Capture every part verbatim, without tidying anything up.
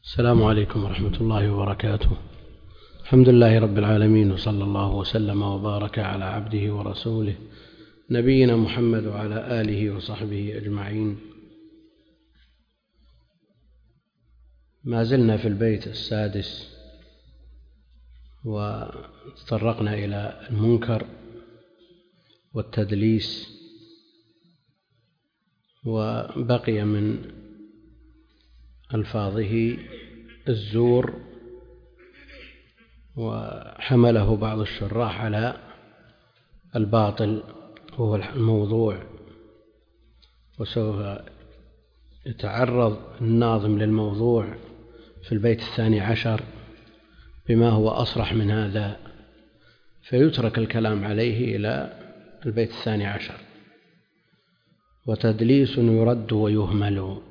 السلام عليكم ورحمة الله وبركاته. الحمد لله رب العالمين، وصلى الله وسلم وبارك على عبده ورسوله نبينا محمد وعلى آله وصحبه أجمعين. ما زلنا في البيت السادس وتطرقنا إلى المنكر والتدليس، وبقي من ألفاظه الزور، وحمله بعض الشراح على الباطل وهو الموضوع، وسوف يتعرض الناظم للموضوع في البيت الثاني عشر بما هو أصرح من هذا، فيترك الكلام عليه إلى البيت الثاني عشر. وتدليس يرد ويهمل.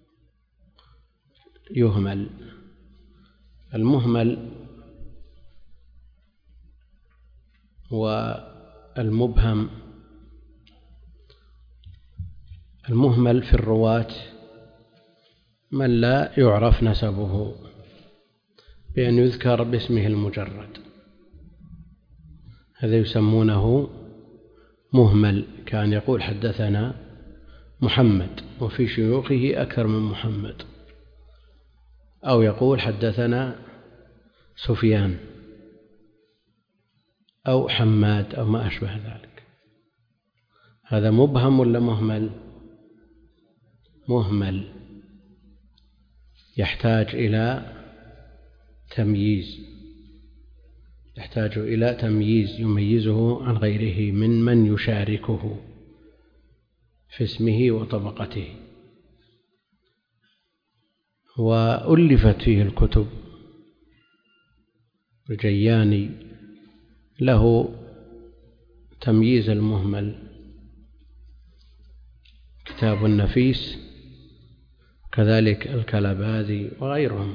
يهمل المهمل والمبهم. المهمل في الرواة من لا يعرف نسبه بأن يذكر باسمه المجرد، هذا يسمونه مهمل. كان يقول حدثنا محمد وفي شيوخه أكثر من محمد، أو يقول حدثنا سفيان أو حماد أو ما أشبه ذلك. هذا مبهم ولا مهمل؟ مهمل، يحتاج إلى تمييز، يحتاج إلى تمييز يميزه عن غيره من من يشاركه في اسمه وطبقته. وألفت فيه الكتب. الجياني له تمييز المهمل، كتاب النفيس، كذلك الكلباذي وغيرهم.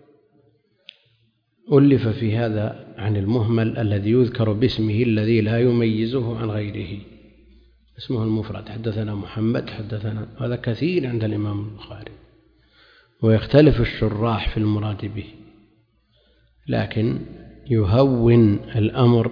ألف في هذا عن المهمل الذي يذكر باسمه الذي لا يميزه عن غيره، اسمه المفرد، حدثنا محمد حدثنا، هذا كثير عند الإمام البخاري، ويختلف الشراح في المراد به، لكن يهون الأمر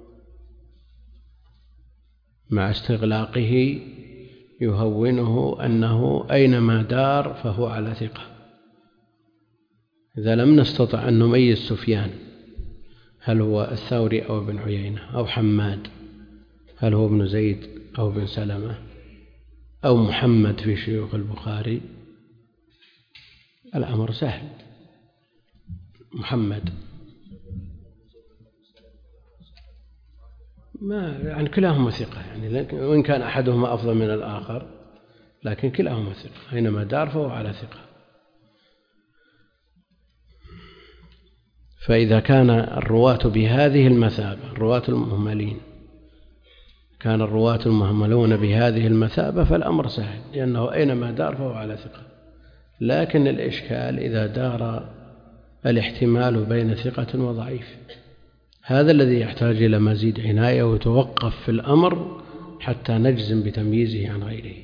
مع استغلاقه، يهونه أنه أينما دار فهو على ثقة. إذا لم نستطع أن نميز سفيان هل هو الثوري أو ابن عيينة، أو حماد هل هو ابن زيد أو ابن سلمة، أو محمد في شيوخ البخاري، الأمر سهل. محمد ما يعني كلاهما ثقة، يعني وإن كان أحدهما أفضل من الآخر لكن كلاهما ثقة، أينما دار فهو على ثقة. فإذا كان الرواة بهذه المثابة، الرواة المهملين، كان الرواة المهملون بهذه المثابة فالأمر سهل، لأنه أينما دار فهو على ثقة. لكن الإشكال إذا دار الاحتمال بين ثقة وضعيف، هذا الذي يحتاج إلى مزيد عناية، وتوقف في الأمر حتى نجزم بتمييزه عن غيره.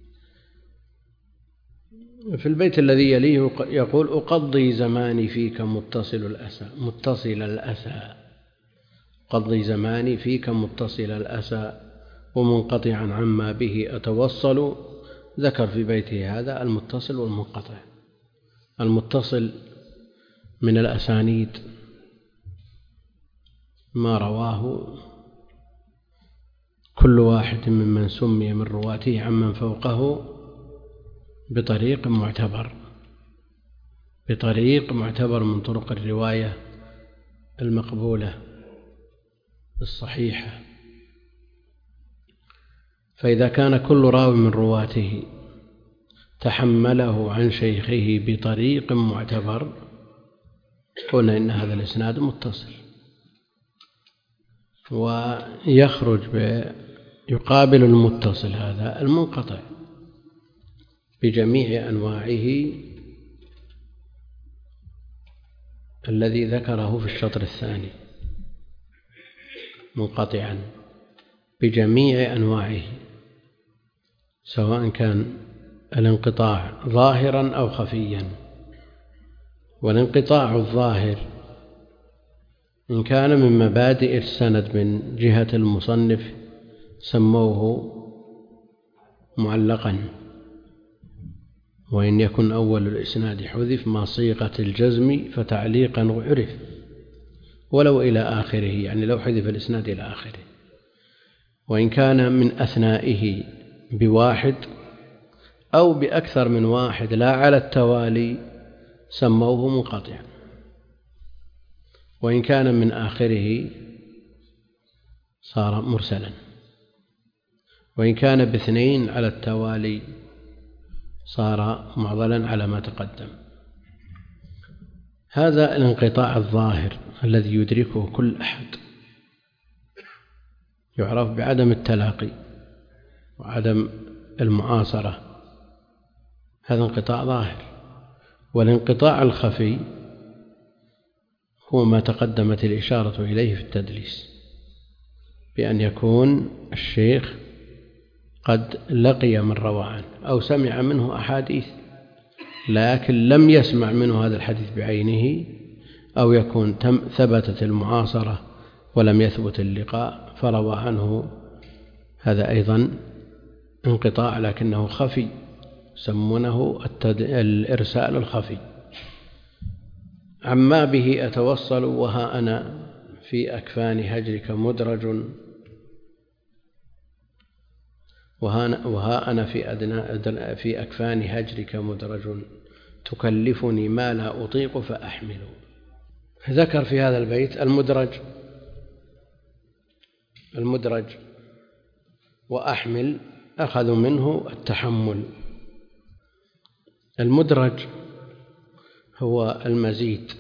في البيت الذي يليه يقول: أقضي زماني فيك متصل الأسى متصل الأسى أقضي زماني فيك متصل الأسى ومنقطعا عما به أتوصل. ذكر في بيته هذا المتصل والمنقطع. المتصل من الأسانيد ما رواه كل واحد ممن سمي من رواته عمن فوقه بطريق معتبر بطريق معتبر من طرق الرواية المقبولة الصحيحة. فإذا كان كل راوي من رواته تحمله عن شيخه بطريق معتبر قلنا إن هذا الإسناد متصل. ويخرج يقابل المتصل هذا المنقطع بجميع أنواعه الذي ذكره في الشطر الثاني، منقطعا بجميع أنواعه، سواء كان الانقطاع ظاهرا أو خفيا. والانقطاع الظاهر إن كان من مبادئ السند من جهة المصنف سموه معلقا، وإن يكن أول الإسناد حذف مع صيغة الجزم فتعليقا عرف ولو إلى آخره، يعني لو حذف الإسناد إلى آخره. وإن كان من أثنائه بواحد أو بأكثر من واحد لا على التوالي سموه منقطعا. وإن كان من آخره صار مرسلا. وإن كان باثنين على التوالي صار معضلا على ما تقدم. هذا الانقطاع الظاهر الذي يدركه كل أحد يعرف بعدم التلاقي وعدم المعاصرة، هذا انقطاع ظاهر. والانقطاع الخفي هو ما تقدمت الإشارة إليه في التدليس، بأن يكون الشيخ قد لقي من روى عنه أو سمع منه أحاديث لكن لم يسمع منه هذا الحديث بعينه، أو يكون ثبتت المعاصرة ولم يثبت اللقاء فروى عنه، هذا أيضا انقطاع لكنه خفي، يسمونه الإرسال الخفي. عما به أتوصل وها أنا في أكفان هجرك مدرج، وها أنا في, أدنى في أكفان هجرك مدرج تكلفني ما لا أطيق فأحمل. ذكر في هذا البيت المدرج المدرج وأحمل أخذوا منه التحمل. المدرج هو المزيد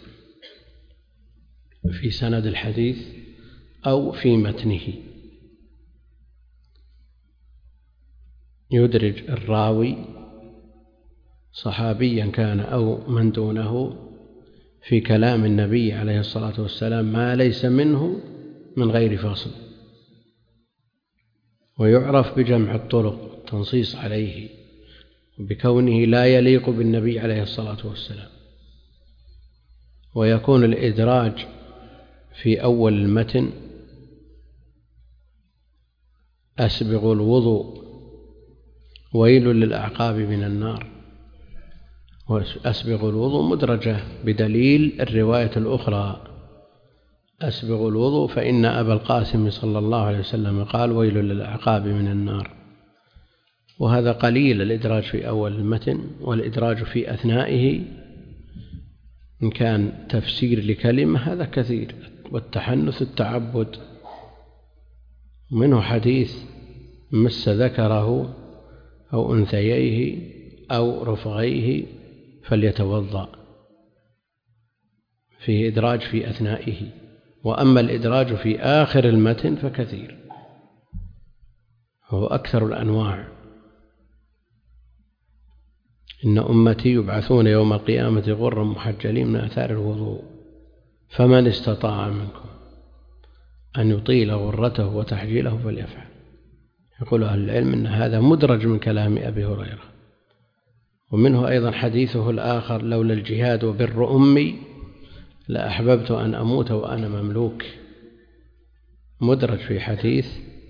في سند الحديث أو في متنه، يدرج الراوي صحابيا كان أو من دونه في كلام النبي عليه الصلاة والسلام ما ليس منه من غير فاصل، ويعرف بجمع الطرق تنصيص عليه بكونه لا يليق بالنبي عليه الصلاة والسلام. ويكون الإدراج في أول المتن أسبغ الوضوء ويل للأعقاب من النار، وأسبغ الوضوء مدرجة بدليل الرواية الأخرى أسبغ الوضوء فإن أبا القاسم صلى الله عليه وسلم قال ويل للأعقاب من النار. وهذا قليل الإدراج في أول المتن، والإدراج في أثنائه إن كان تفسير لكلمة هذا كثير، والتحنث التعبد. منه حديث مس ذكره أو أنثييه أو رفغيه فليتوضأ، فيه إدراج في أثنائه. وأما الإدراج في آخر المتن فكثير، هو أكثر الأنواع. إن أمتي يبعثون يوم القيامة غرا محجلين من آثار الوضوء فمن استطاع منكم أن يطيل غرته وتحجيله فليفعل. يقول أهل العلم أن هذا مدرج من كلام أبي هريرة. ومنه أيضا حديثه الآخر لولا الجهاد وبر أمي لأحببت أن أموت وأنا مملوك، مدرج في حديث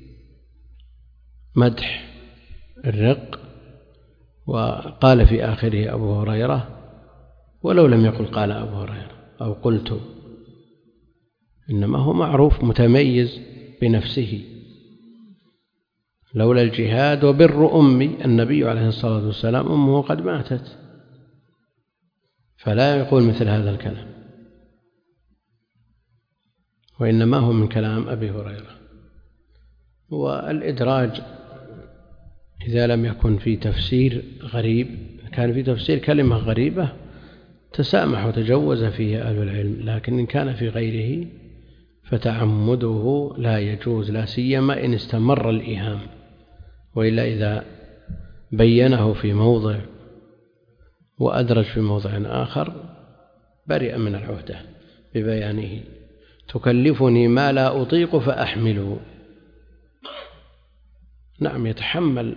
مدح الرق، وقال في آخره أبو هريرة ولو لم يقل قال أبو هريرة أو قلت، إنما هو معروف متميز بنفسه. لولا الجهاد وبر أمي، النبي عليه الصلاة والسلام أمه قد ماتت، فلا يقول مثل هذا الكلام، وإنما هو من كلام أبي هريرة. والإدراج إذا لم يكن في تفسير غريب، كان في تفسير كلمة غريبة تسامح وتجوز فيه أهل العلم، لكن إن كان في غيره فتعمده لا يجوز، لا سيما إن استمر الإيهام، وإلا إذا بينه في موضع وأدرج في موضع آخر برئ من العهدة ببيانه. تكلفني ما لا أطيق فأحمله. نعم، يتحمل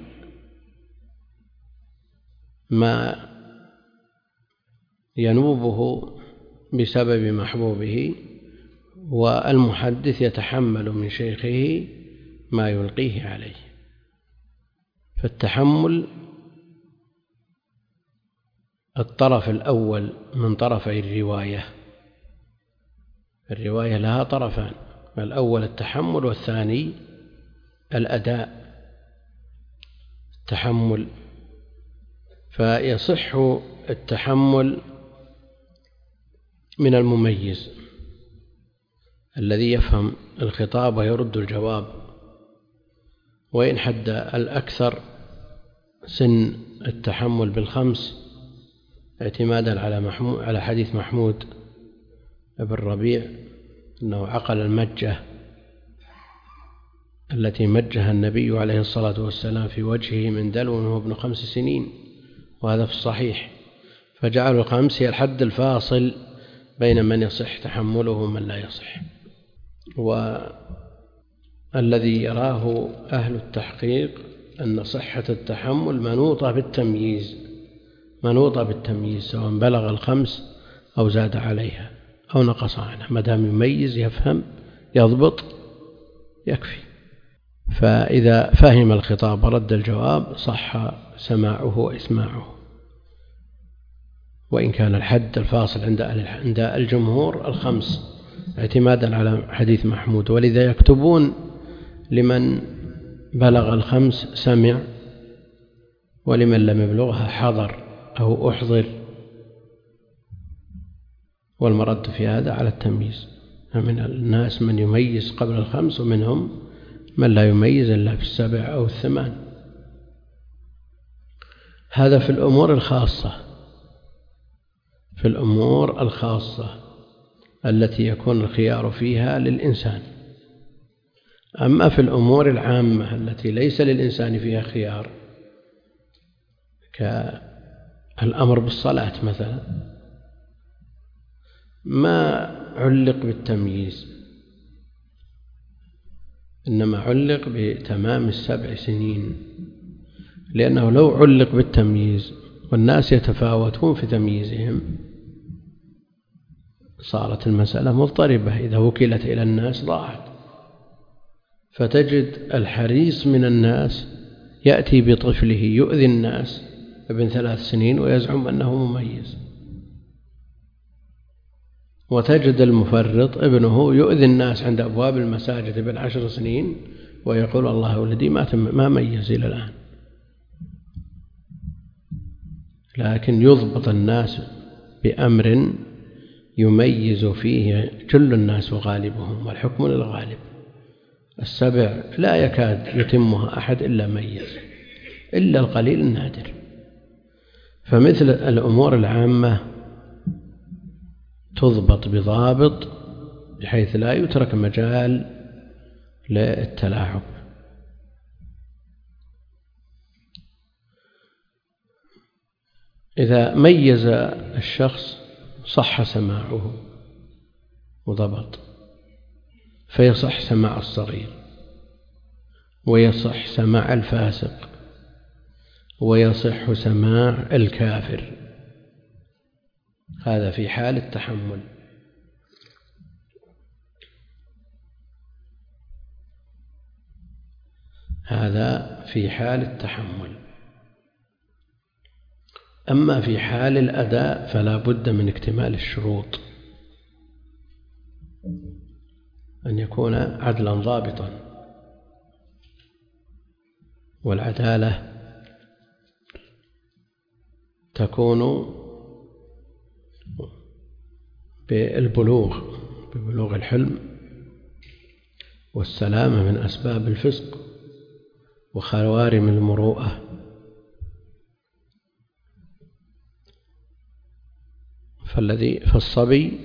ما ينوبه بسبب محبوبه، والمحدث يتحمل من شيخه ما يلقيه عليه. فالتحمل الطرف الأول من طرفي الرواية. الرواية لها طرفان، الأول التحمل والثاني الأداء. التحمل فيصح التحمل من المميز الذي يفهم الخطاب ويرد الجواب، وإن حد الأكثر سن التحمل بالخمس اعتمادا على محمود على حديث محمود بن ربيع أنه عقل المجة التي مجها النبي عليه الصلاة والسلام في وجهه من دلو وهو ابن خمس سنين، وهذا في الصحيح، فجعلوا الخمس هي الحد الفاصل بين من يصح تحمله ومن لا يصح. والذي يراه أهل التحقيق أن صحة التحمل منوطة بالتمييز، منوطة بالتمييز سواء بلغ الخمس أو زاد عليها أو نقص عنها، ما دام يميز يفهم يضبط يكفي. فإذا فهم الخطاب ورد الجواب صح سماعه وإسماعه، وإن كان الحد الفاصل عند عند الجمهور الخمس اعتمادا على حديث محمود، ولذا يكتبون لمن بلغ الخمس سمع، ولمن لم يبلغها حضر أو أحضر، والمرد في هذا على التمييز. من الناس من يميز قبل الخمس، ومنهم من لا يميز إلا في السبع أو الثمان. هذا في الأمور الخاصة، في الأمور الخاصة التي يكون الخيار فيها للإنسان. أما في الأمور العامة التي ليس للإنسان فيها خيار، كالأمر بالصلاة مثلا، ما علق بالتمييز، إنما علق بتمام السبع سنين، لأنه لو علق بالتمييز والناس يتفاوتون في تمييزهم صارت المسألة مضطربة، إذا وكلت إلى الناس ضاعت. فتجد الحريص من الناس يأتي بطفله يؤذي الناس ابن ثلاث سنين ويزعم أنه مميز، وتجد المفرط ابنه يؤذي الناس عند أبواب المساجد ابن عشر سنين ويقول الله ولدي ما ما ميز إلى الآن. لكن يضبط الناس بأمر يميز فيه جل الناس وغالبهم، والحكم للغالب. السبع لا يكاد يتمها أحد إلا ميز، إلا القليل النادر. فمثل الأمور العامة تضبط بضابط بحيث لا يترك مجال للتلاعب. إذا ميز الشخص صح سماعه وضبط، فيصح سماع الصغير، ويصح سماع الفاسق، ويصح سماع الكافر. هذا في حال التحمل. هذا في حال التحمل. أما في حال الأداء فلا بد من اكتمال الشروط، أن يكون عدلا ضابطا، والعدالة تكون بالبلوغ، ببلوغ الحلم، والسلامة من أسباب الفسق وخوارم المروءة. فالذي فالصبي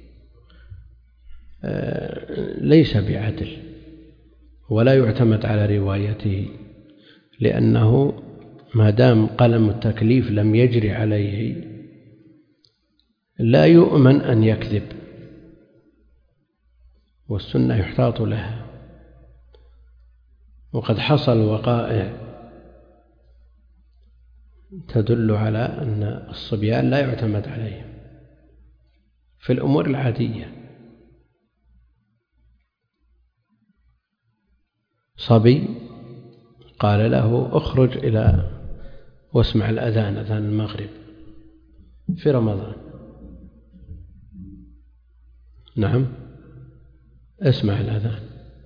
ليس بعدل ولا يعتمد على روايته، لأنه ما دام قلم التكليف لم يجري عليه لا يؤمن أن يكذب، والسنة يحتاط لها. وقد حصل وقائع تدل على أن الصبيان لا يعتمد عليهم، في الأمور العادية. صبي قال له اخرج إلى واسمع الأذان، أذان المغرب في رمضان. نعم، اسمع الأذان.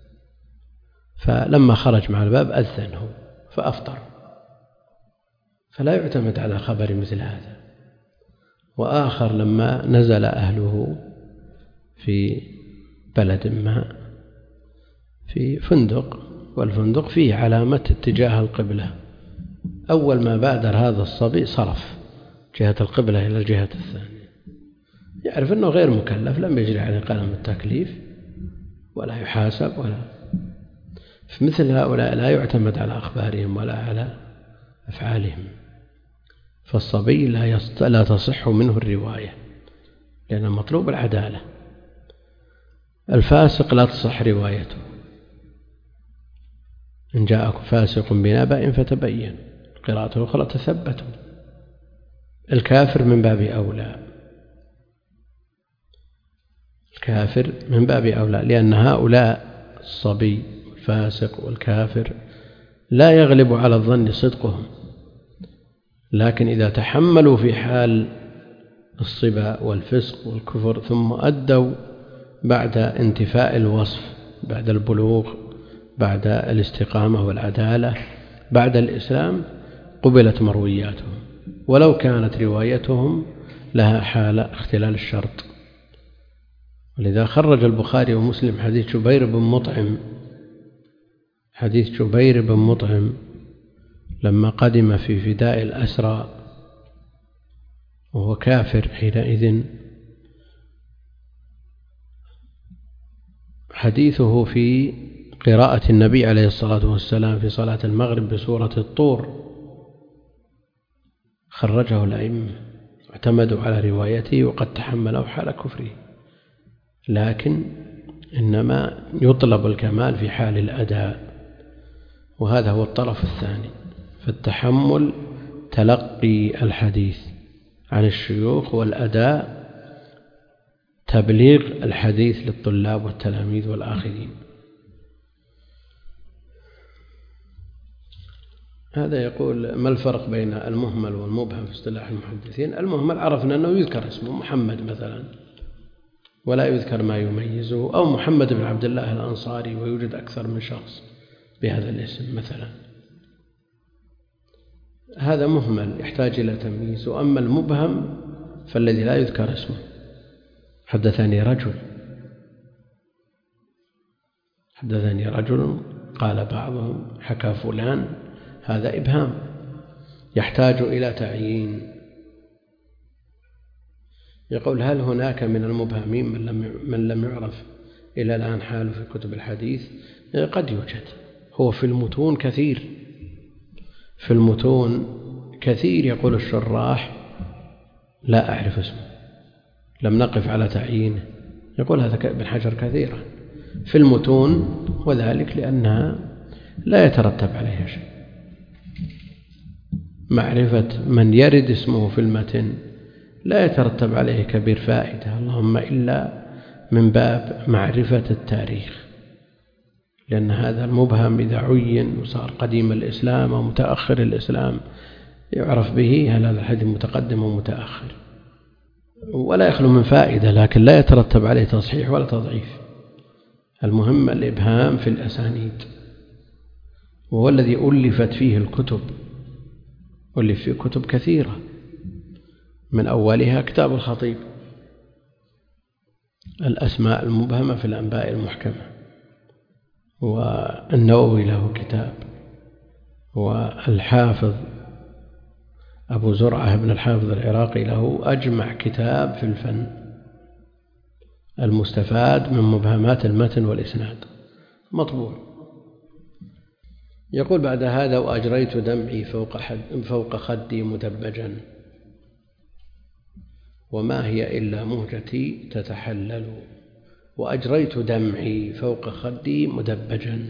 فلما خرج مع الباب أذنه فأفطر. فلا يعتمد على خبر مثل هذا. وآخر لما نزل أهله في بلد ما في فندق، والفندق فيه علامة اتجاه القبلة، أول ما بادر هذا الصبي صرف جهة القبلة إلى الجهة الثانية، يعرف أنه غير مكلف، لم يجري عليه قلم التكليف ولا يحاسب ولا. فمثل هؤلاء لا يعتمد على أخبارهم ولا على أفعالهم. فالصبي لا, يست... لا تصح منه الرواية، لأن مطلوب العدالة. الفاسق لا تصح روايته، إن جاءكم فاسق بنبأ فتبين. قراءة أخرى تثبتوا. الكافر من باب أولى، الكافر من باب أولى، لأن هؤلاء الصبي والفاسق والكافر لا يغلب على الظن صدقهم، لكن إذا تحملوا في حال الصبا والفسق والكفر ثم أدوا بعد انتفاء الوصف، بعد البلوغ، بعد الاستقامة والعدالة، بعد الإسلام، قبلت مروياتهم ولو كانت روايتهم لها حال اختلال الشرط. ولذا خرج البخاري ومسلم حديث جبير بن مطعم، حديث جبير بن مطعم لما قدم في فداء الأسرى وهو كافر حينئذ، حديثه في قراءة النبي عليه الصلاة والسلام في صلاة المغرب بسورة الطور، خرجه الأئمة واعتمدوا على روايته وقد تحمله حال كفره، لكن إنما يطلب الكمال في حال الأداء، وهذا هو الطرف الثاني. فالتحمل تلقي الحديث عن الشيوخ، والأداء تبليغ الحديث للطلاب والتلاميذ والآخرين. هذا يقول: ما الفرق بين المهمل والمبهم في اصطلاح المحدثين؟ المهمل عرفنا أنه يذكر اسمه محمد مثلا ولا يذكر ما يميزه، أو محمد بن عبد الله الأنصاري ويوجد أكثر من شخص بهذا الاسم مثلا، هذا مهمل يحتاج إلى تمييز. وأما المبهم فالذي لا يذكر اسمه، حدثني رجل حدثني رجل قال بعضهم حكى فلان، هذا إبهام يحتاج إلى تعيين. يقول: هل هناك من المبهمين من لم من لم يعرف إلى الآن حاله في كتب الحديث؟ قد يوجد، هو في المتون كثير، في المتون كثير. يقول الشراح: لا أعرف اسمه، لم نقف على تعيينه. يقول هذا ابن حجر كثيرا في المتون، وذلك لأنها لا يترتب عليها شيء. معرفة من يرد اسمه في المتن لا يترتب عليه كبير فائدة، اللهم إلا من باب معرفة التاريخ، لأن هذا المبهم إذا عين وصار قديم الإسلام أو متأخر الإسلام يعرف به هل هذا الحديث متقدم ومتأخر، ولا يخلو من فائدة، لكن لا يترتب عليه تصحيح ولا تضعيف. المهم الإبهام في الأسانيد، وهو الذي ألفت فيه الكتب، ألف فيه كتب كثيرة، من أولها كتاب الخطيب الأسماء المبهمة في الأنباء المحكمة، والنووي له كتاب، والحافظ أبو زرعة بن الحافظ العراقي له أجمع كتاب في الفن المستفاد من مبهمات المتن والإسناد، مطبوع. يقول بعد هذا: وأجريت دمعي فوق, فوق خدي مدبجا، وما هي إلا مهجتي تتحلل. وأجريت دمعي فوق خدي مدبجا،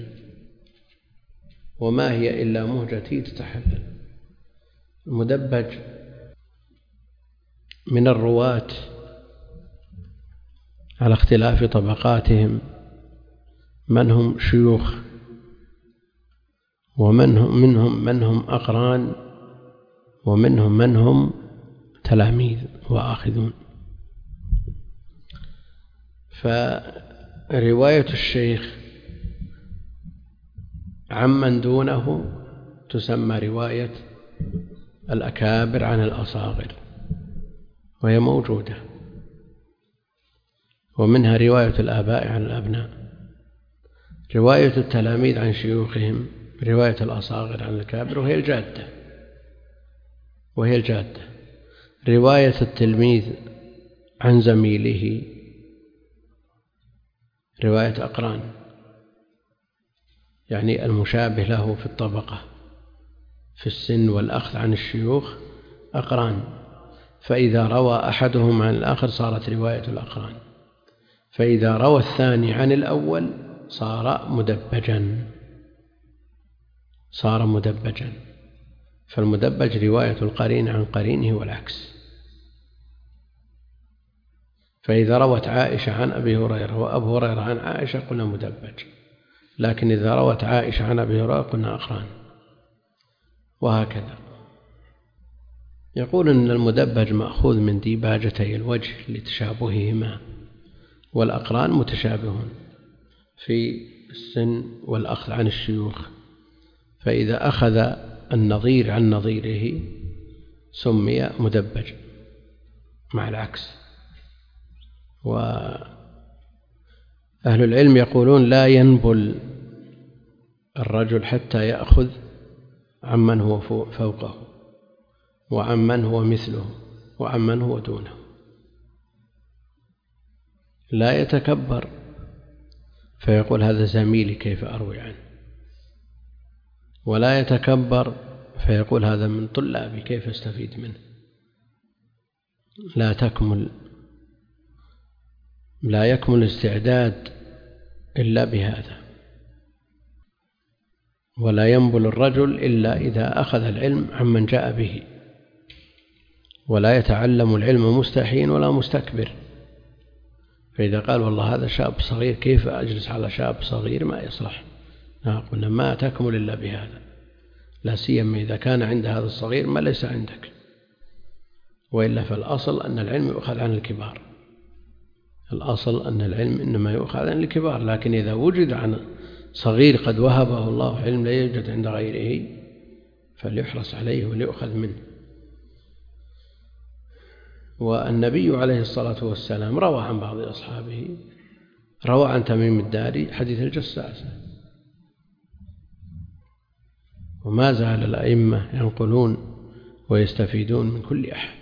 وما هي إلا مهجتي تتحلل. المدبج من الرواة على اختلاف طبقاتهم، من هم شيوخ ومنهم منهم من هم أقران ومنهم من هم تلاميذ وآخذون. فرواية الشيخ عمن دونه تسمى رواية الأكابر عن الأصاغر، وهي موجودة، ومنها رواية الآباء عن الأبناء. رواية التلاميذ عن شيوخهم رواية الأصاغر عن الأكابر، وهي الجادة وهي الجادة. رواية التلميذ عن زميله رواية أقران، يعني المشابه له في الطبقة في السن والأخذ عن الشيوخ أقران، فإذا روى أحدهم عن الآخر صارت رواية الأقران، فإذا روى الثاني عن الأول صار مدبجا صار مدبجا فالمدبج رواية القرين عن قرينه والعكس. فإذا روت عائشة عن أبي هريرة وأبو هريرة عن عائشة قلنا مدبج، لكن إذا روت عائشة عن أبي هريرة قلنا أقران، وهكذا. يقول إن المدبج مأخوذ من ديباجتي الوجه لتشابههما، والأقران متشابهون في السن والأخذ عن الشيوخ، فإذا أخذ النظير عن نظيره سمي مدبج مع العكس. وأهل العلم يقولون لا ينبل الرجل حتى يأخذ عمن هو فوقه وعمن هو مثله وعمن هو دونه، لا يتكبر فيقول هذا زميلي كيف أروي عنه، ولا يتكبر فيقول هذا من طلابي كيف أستفيد منه. لا تكمل لا يكمل الاستعداد إلا بهذا، ولا ينبل الرجل إلا إذا أخذ العلم عمن جاء به، ولا يتعلم العلم مستحين ولا مستكبر. فإذا قال والله هذا شاب صغير كيف أجلس على شاب صغير ما يصلح، قلنا ما تكمل إلا بهذا، لا سيما إذا كان عند هذا الصغير ما ليس عندك، وإلا فالأصل أن العلم يؤخذ عن الكبار، الأصل أن العلم إنما يؤخذ عن الكبار. لكن إذا وجد عن صغير قد وهبه الله علم لا يوجد عند غيره فليحرص عليه وليؤخذ منه. والنبي عليه الصلاة والسلام روى عن بعض أصحابه، روى عن تميم الداري حديث الجساسة، وما زال الأئمة ينقلون ويستفيدون من كل أحد،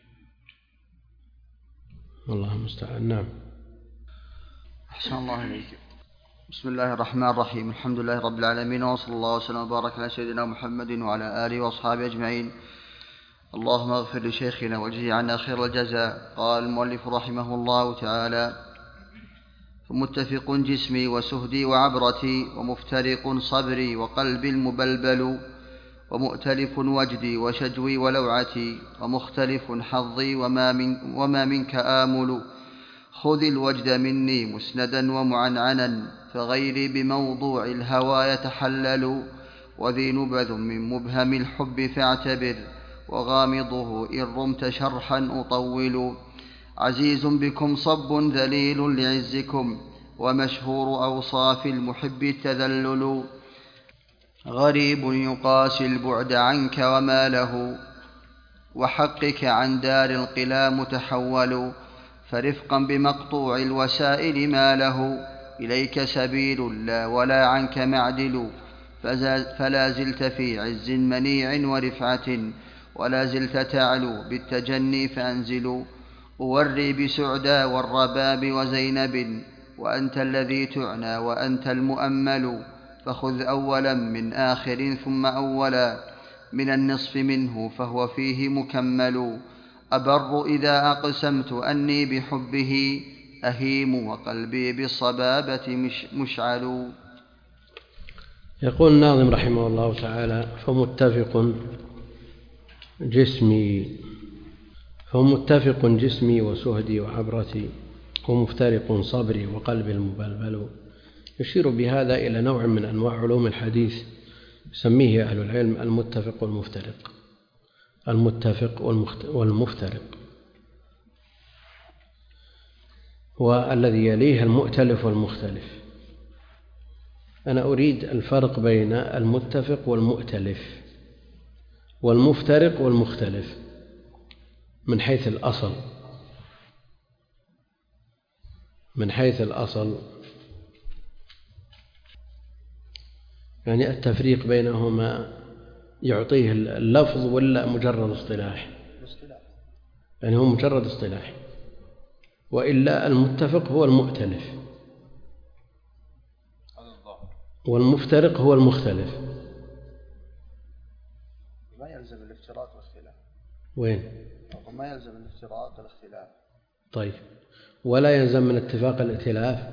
والله المستعان. نعم. أحسن الله إليك. بسم الله الرحمن الرحيم، الحمد لله رب العالمين، وصلى الله وسلم وبارك على سيدنا محمد وعلى آله وأصحابه أجمعين. اللهم اغفر لشيخنا واجزه عنا خير الجزاء. قال المؤلف رحمه الله تعالى: فمتفق جسمي وسهدي وعبرتي، ومفترق صبري وقلبي المبلبل، ومؤتلف وجدي وشجوي ولوعتي، ومختلف حظي وما, من وما منك آمل. خذ الوجد مني مسندا ومعنعنا، فغيري بموضوع الهوى يتحلل. وذي نبذ من مبهم الحب فاعتبر، وغامضه إن رمت شرحا أطول. عزيز بكم صب ذليل لعزكم، ومشهور أوصاف المحب التذلل. غريب يقاسي البعد عنك وما له، وحقك عن دار القلا متحول. فرفقا بمقطوع الوسائل ما له إليك سبيل لا ولا عنك معدل. فلا زلت في عز منيع ورفعة، ولا زلت تعلو بالتجني فأنزل. أوري بسعدى والرباب وزينب، وأنت الذي تعنى وأنت المؤمل. فخذ أولا من آخر ثم أولا، من النصف منه فهو فيه مكمل. أبر إذا أقسمت أني بحبه أهيم، وقلبي بالصبابة مش مشعل. يقول الناظم رحمه الله تعالى: فمتفق جسمي فمتفق جسمي وسهدي وعبرتي ومفترق صبري وقلبي المبلبل، يشير بهذا إلى نوع من أنواع علوم الحديث يسميه أهل العلم المتفق والمفترق. المتفق والمفترق، والذي يليه المؤتلف والمختلف. أنا أريد الفرق بين المتفق والمؤتلف والمفترق والمختلف من حيث الأصل. من حيث الأصل يعني التفريق بينهما يعطيه اللفظ ولا مجرد اصطلاح؟ يعني هو مجرد اصطلاح، وإلا المتفق هو المؤتلف والمفترق هو المختلف. ما يلزم الافتراق والاختلاف. وين؟ ما يلزم الافتراق والاختلاف. طيب، ولا يلزم من اتفاق الائتلاف؟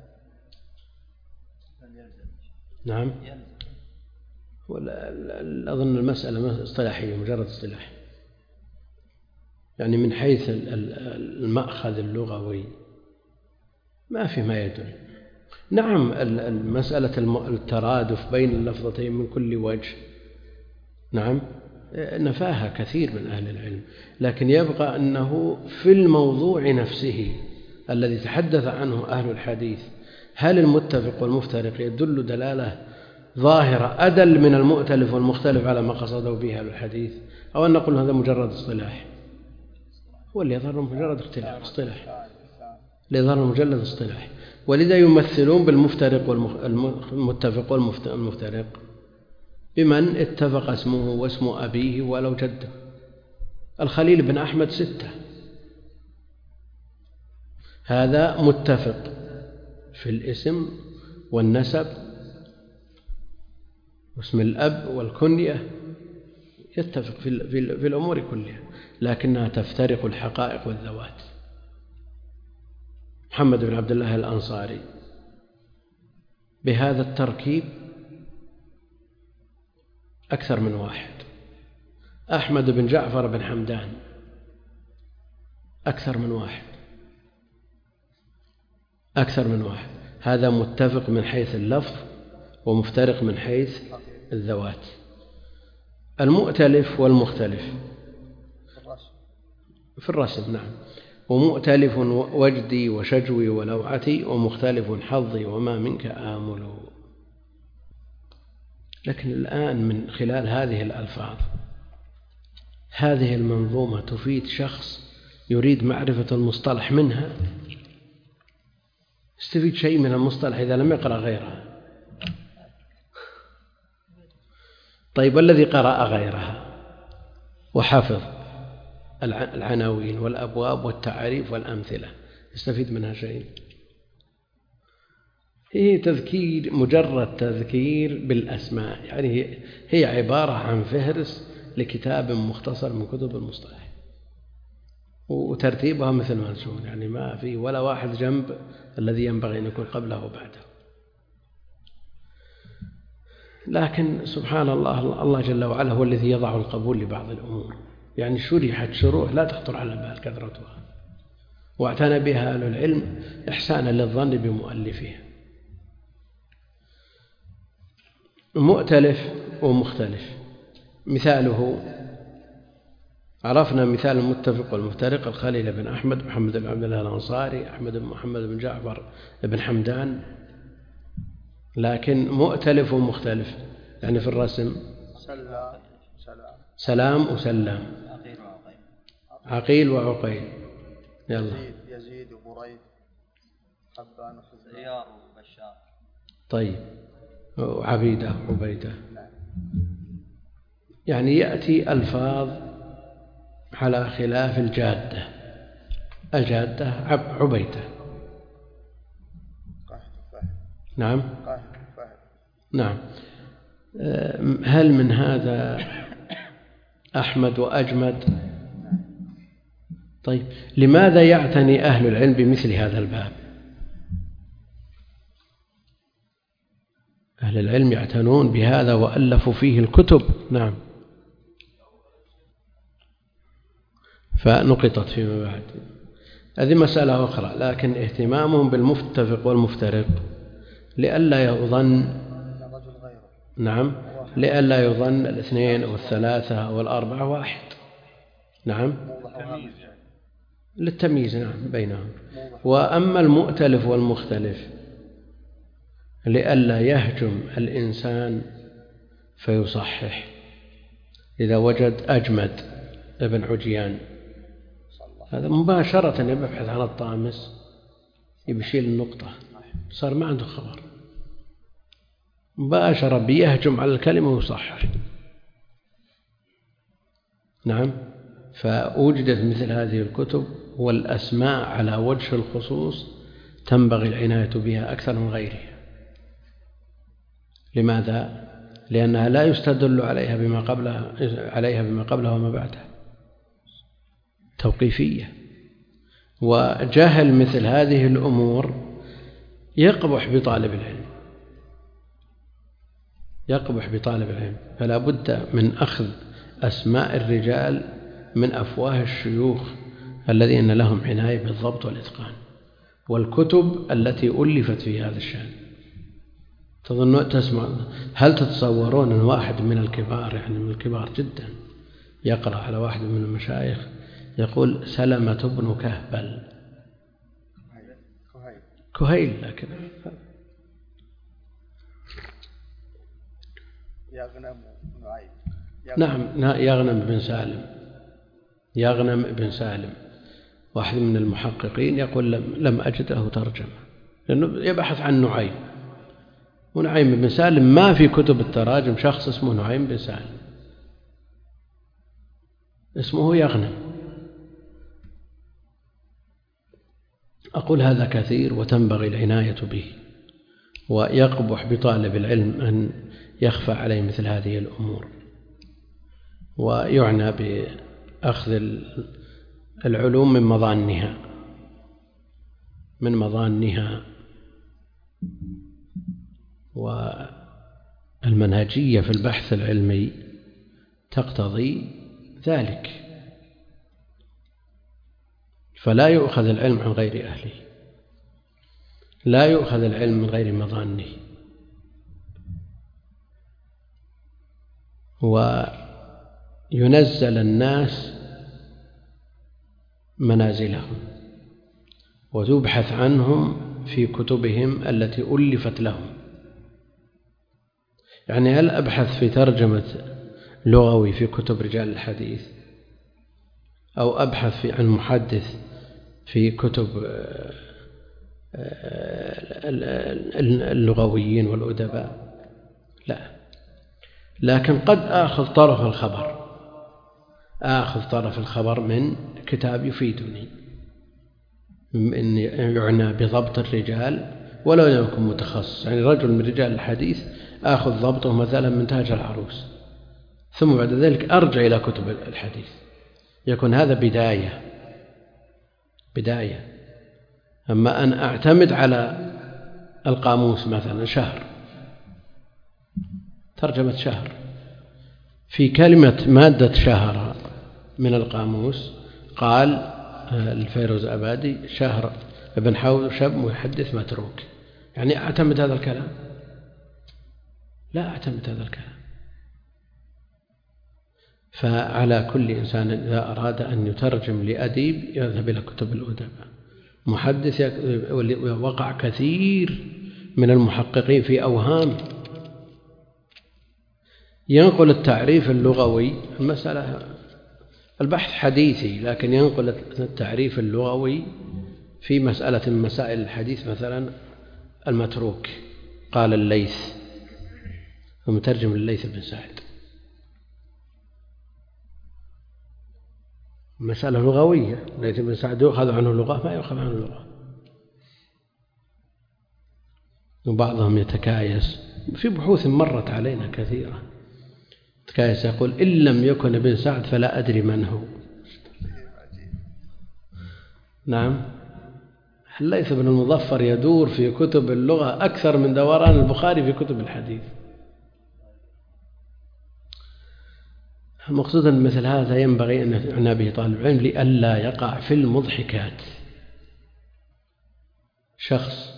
نعم، ولا أظن المسألة اصطلاحية، مجرد اصطلاح، يعني من حيث المأخذ اللغوي ما في ما يدل. نعم، المسألة الترادف بين اللفظتين من كل وجه، نعم، نفاها كثير من أهل العلم، لكن يبقى أنه في الموضوع نفسه الذي تحدث عنه أهل الحديث، هل المتفق والمفترق يدل دلالة ظاهرة أدل من المؤتلف والمختلف على ما قصده به أهل الحديث، أو أن نقول هذا مجرد اصطلاح؟ هو اللي يظهر مجرد اختلاف اصطلاح، اللي يظهر مجرد اصطلاح. ولذا يمثلون بالمفترق والمتفق والمفترق بمن اتفق اسمه واسم أبيه ولو جده. الخليل بن أحمد ستة، هذا متفق في الاسم والنسب واسم الأب والكنية، يتفق في, في, في الأمور كلها، لكنها تفترق الحقائق والذوات. محمد بن عبد الله الأنصاري بهذا التركيب أكثر من واحد. أحمد بن جعفر بن حمدان أكثر من واحد، أكثر من واحد. هذا متفق من حيث اللفظ ومفترق من حيث الذوات. المؤتلف والمختلف في الرسم، نعم، ومؤتلف وجدي وشجوي ولوعتي، ومختلف حظي وما منك آمل. لكن الآن من خلال هذه الألفاظ، هذه المنظومة تفيد شخص يريد معرفة المصطلح منها، يستفيد شيء من المصطلح إذا لم يقرأ غيرها. طيب، والذي قرأ غيرها وحفظ العناوين والأبواب والتعاريف والأمثلة يستفيد منها شيء؟ هي تذكير، مجرد تذكير بالأسماء، يعني هي عبارة عن فهرس لكتاب مختصر من كتب المصطلح، وترتيبها مثل ما نشوف، يعني ما في ولا واحد جنب الذي ينبغي أن يكون قبله وبعده. لكن سبحان الله، الله جل وعلا هو الذي يضع القبول لبعض الأمور، يعني شرحت شروح لا تخطر على البال كثرتها، واعتنى بها أهل العلم إحسانا للظن بمؤلفها. مؤتلف ومختلف، مثاله عرفنا مثال المتفق والمفترق: الخليل بن أحمد، محمد بن عبد الله الأنصاري، أحمد بن محمد بن جعفر بن حمدان. لكن مؤتلف ومختلف يعني في الرسم سلام وسلام، عقيل وعقيل. يلا، يزيد وبريد، حبان وزيار وبشار. طيب، وعبيدة وعبيدة. يعني يأتي ألفاظ على خلاف الجادة. الجادة عبيدة، نعم نعم. هل من هذا أحمد وأجمد؟ طيب، لماذا يعتني أهل العلم بمثل هذا الباب؟ أهل العلم يعتنون بهذا وألفوا فيه الكتب، نعم، فنقطت فيما بعد. هذه مسألة أخرى، لكن اهتمامهم بالمتفق والمفترق لئلا يظن نعم لئلا يظن الاثنين أو الثلاثة أو الأربعة واحد. نعم للتمييز نعم بينهم. وأما المؤتلف والمختلف لئلا يهجم الإنسان فيصحح. إذا وجد أجمد ابن عجيان هذا مباشرة يبحث عن الطامس يبشيل النقطة، صار ما عنده خبر، مباشرة بيهجم على الكلمة ويصحح. نعم. فوجدت مثل هذه الكتب والأسماء على وجه الخصوص تنبغي العناية بها أكثر من غيرها. لماذا؟ لأنها لا يستدل عليها بما قبلها عليها بما قبلها وما بعدها، توقيفية. وجهل مثل هذه الأمور يقبح بطالب العلم، يقبح بطالب العلم. فلا بد من أخذ أسماء الرجال من أفواه الشيوخ الذين لهم عناية بالضبط والإتقان، والكتب التي ألفت في هذا الشأن. تظن تسمع هل تتصورون أن واحد من الكبار يعني من الكبار جدا يقرأ على واحد من المشايخ يقول سلمة بن كهبل كهيل، لكن نعم يغنم بن سالم يغنم بن سالم واحد من المحققين يقول لم, لم أجد له ترجمة، لأنه يبحث عن نعيم، ونعيم بن سالم ما في كتب التراجم شخص اسمه نعيم بن سالم، اسمه يغنم. أقول هذا كثير وتنبغي العناية به، ويقبح بطالب العلم أن يخفى عليه مثل هذه الأمور، ويعنى بأخذ العلوم من مظانها من مظانها والمنهجية في البحث العلمي تقتضي ذلك، فلا يؤخذ العلم عن غير أهله، لا يؤخذ العلم من غير مظانه. وينزل الناس منازلهم وتبحث عنهم في كتبهم التي ألفت لهم. يعني هل أبحث في ترجمة لغوي في كتب رجال الحديث، أو أبحث في عن محدث في كتب اللغويين والأدباء؟ لا، لكن قد آخذ طرف الخبر آخذ طرف الخبر من كتاب يفيدني من يعنى بضبط الرجال ولو يكن متخصص. يعني رجل من رجال الحديث آخذ ضبطه مثلا من تاج العروس، ثم بعد ذلك أرجع إلى كتب الحديث، يكون هذا بداية بداية. أما أن أعتمد على القاموس مثلا شهر، ترجمة شهر في كلمة مادة شهر من القاموس، قال الفيروز أبادي شهر ابن حوشب محدث متروك، يعني أعتمد هذا الكلام؟ لا أعتمد هذا الكلام. فعلى كل إنسان إذا أراد أن يترجم لأديب يذهب إلى كتب الأدباء. محدث وقع كثير من المحققين في أوهام، ينقل التعريف اللغوي، المسألة البحث حديثي، لكن ينقل التعريف اللغوي في مسألة من مسائل الحديث، مثلا المتروك قال الليث، ومترجم الليث بن سعد، مسألة لغوية. الليث بن سعد يؤخذ عنه لغة ما يؤخذ عنه لغة، وبعضهم يتكايس في بحوث مرت علينا كثيرا، تكايس يقول إن لم يكن ابن سعد فلا أدري من هو. نعم، الليث بن المظفر يدور في كتب اللغة أكثر من دوران البخاري في كتب الحديث. مقصودا مثل هذا ينبغي أن يعنى به طالب العلم لئلا يقع في المضحكات شخص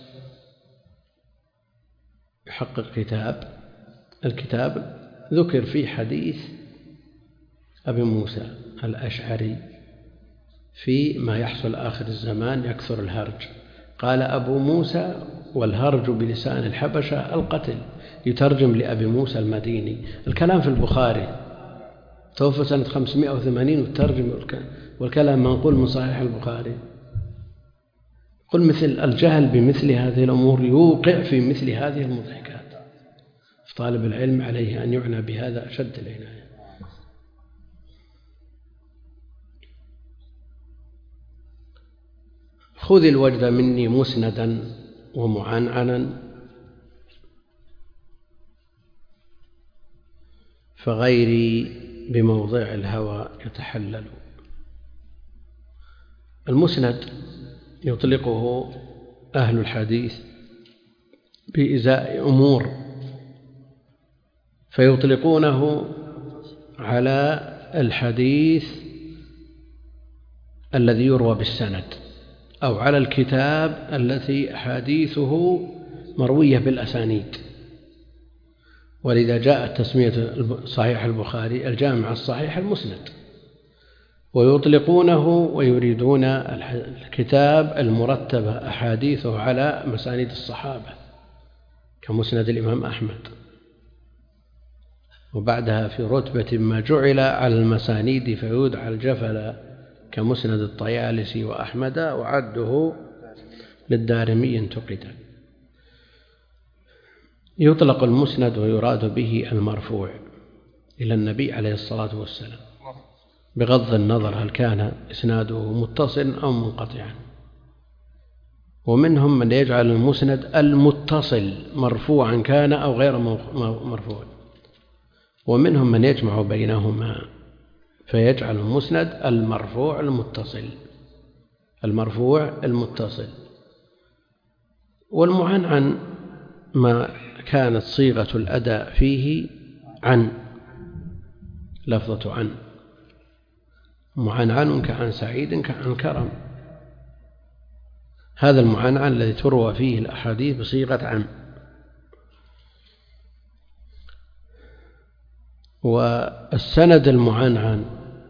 يحقق كتاب، الكتاب ذكر فيه حديث أبي موسى الأشعري في ما يحصل آخر الزمان يكثر الهرج، قال أبو موسى والهرج بلسان الحبشة القتل، يترجم لأبي موسى المديني. الكلام في البخاري، توفى سنة خمسمائة وثمانين وترجم، والكلام منقول من صحيح البخاري. قل مثل الجهل بمثل هذه الأمور يوقع في مثل هذه المضحكات، طالب العلم عليه أن يعنى بهذا أشد العناية. خذ الوجد مني مسندا ومعنعنا، فغيري بموضع الهوى يتحلل. المسند يطلقه أهل الحديث بإزاء أمور، فيطلقونه على الحديث الذي يروى بالسند، أو على الكتاب التي أحاديثه مروية بالأسانيد. ولذا جاءت تسمية صحيح البخاري الجامع الصحيح المسند. ويطلقونه ويريدون الكتاب المرتبة أحاديثه على مسانيد الصحابة كمسند الإمام أحمد، وبعدها في رتبة ما جعل على المسانيد فيدعى الجفل كمسند الطيالسي وأحمد، وعده للدارمي انتقدا. يطلق المسند ويراد به المرفوع إلى النبي عليه الصلاة والسلام، بغض النظر هل كان إسناده متصل أو منقطعا. ومنهم من يجعل المسند المتصل مرفوعا كان أو غير مرفوع، ومنهم من يجمع بينهما فيجعل المسند المرفوع المتصل المرفوع المتصل. والمعنعن ما كانت صيغة الأداء فيه عن، لفظة عن، معنعن كعن سعيد كعن كرم، هذا المعنعن الذي تروى فيه الأحاديث بصيغة عن. والسند المعنعن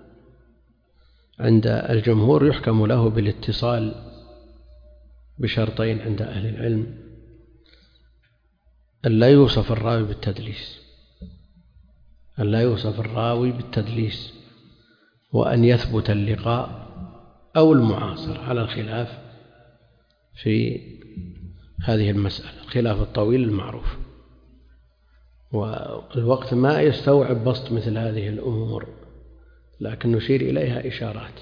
عند الجمهور يحكم له بالاتصال بشرطين عند أهل العلم: أن لا يوصف الراوي بالتدليس أن لا يوصف الراوي بالتدليس وأن يثبت اللقاء أو المعاصر، على الخلاف في هذه المسألة، الخلاف الطويل المعروف، والوقت ما يستوعب بسط مثل هذه الأمور، لكن نشير إليها إشارات.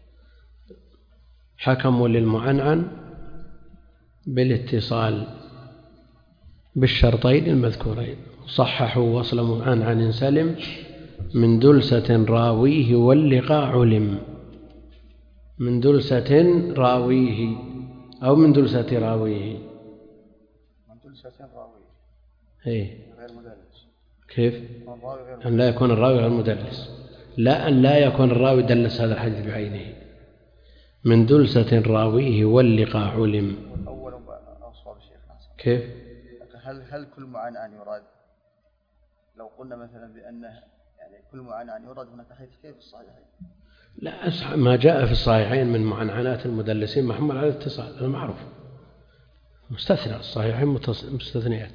حكموا للمعنعن بالاتصال بالشرطين المذكورين، صححوا وصل معنعن سلم من دلسة راويه واللقاء علم، من دلسة راويه أو من دلسة راويه، من دلسة راويه إيه؟ غير مدلس. كيف؟ أن لا يكون الراوي غير مدلس، لا أن لا يكون الراوي دلس هذا الحديث بعينه. من دلسة راويه واللقاء علم. أول أصواب شيخنا. كيف؟ هل هل كل معنعن يراد؟ لو قلنا مثلا بأنه يعني كل معنعن يراد هناك حيث كيف الصحيحين؟ لا، ما جاء في الصحيحين من معنعنات المدلسين محمل على الاتصال، هذا معروف، مستثنى، الصحيحين مستثنيات.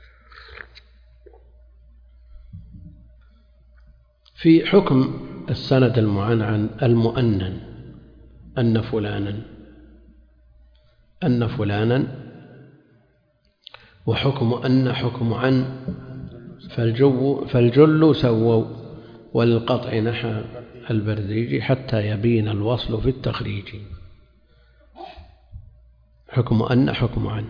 في حكم السند المعنعن المؤنن أن فلانا أن فلانا وحكم أن حكم عن، فالجو فالجل سووا، والقطع نحى البرديجي حتى يبين الوصل في التخريج. حكم أن حكم عن.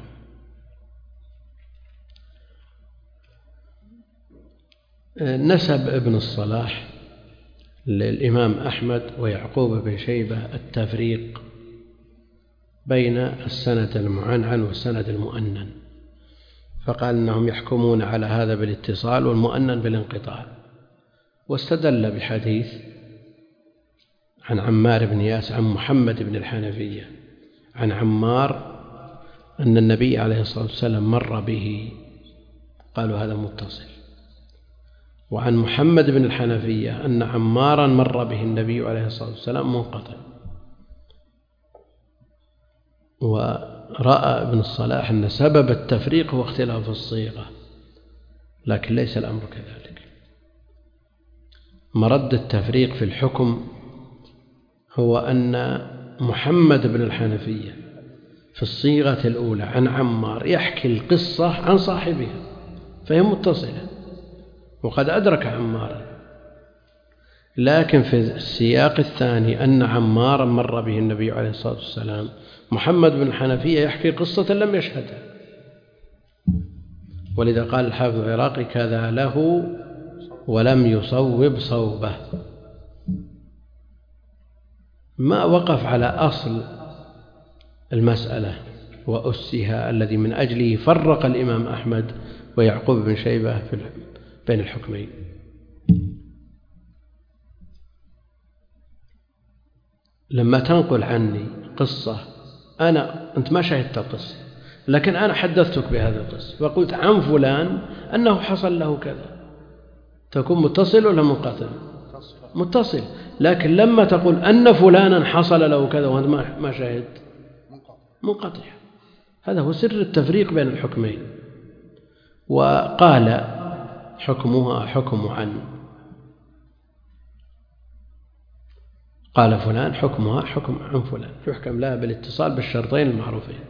نسب ابن الصلاح للإمام أحمد ويعقوب بن شيبة التفريق بين السند المعنعن والسند المؤنن، فقال أنهم يحكمون على هذا بالاتصال والمؤنن بالانقطاع، واستدل بحديث عن عمار بن ياسر عن محمد بن الحنفية عن عمار أن النبي عليه الصلاة والسلام مر به، قالوا هذا متصل. وعن محمد بن الحنفية أن عمارا مر به النبي عليه الصلاة والسلام منقطع. ورأى ابن الصلاح أن سبب التفريق هو اختلاف الصيغة، لكن ليس الأمر كذلك. مرد التفريق في الحكم هو أن محمد بن الحنفية في الصيغة الأولى عن عمار يحكي القصة عن صاحبها فهي متصلة وقد أدرك عمارا، لكن في السياق الثاني أن عمارا مر به النبي عليه الصلاة والسلام، محمد بن الحنفية يحكي قصة لم يشهدها، ولذا قال الحافظ العراقي كذا له ولم يصوب صوبه، ما وقف على أصل المسألة وأسها الذي من أجله فرق الإمام أحمد ويعقوب بن شيبة في بين الحكمين. لما تنقل عني قصة أنا أنت ما شاهدت القصة، لكن أنا حدثتك بهذه القصة وقلت عن فلان أنه حصل له كذا، تكون متصل ولا منقطع؟ متصل. لكن لما تقول أن فلانا حصل له كذا وأنت ما شاهدت منقطع. هذا هو سر التفريق بين الحكمين. وقال حكمها حكم عن، قال فلان حكمها حكم عن فلان، يحكم لها بالاتصال بالشرطين المعروفين.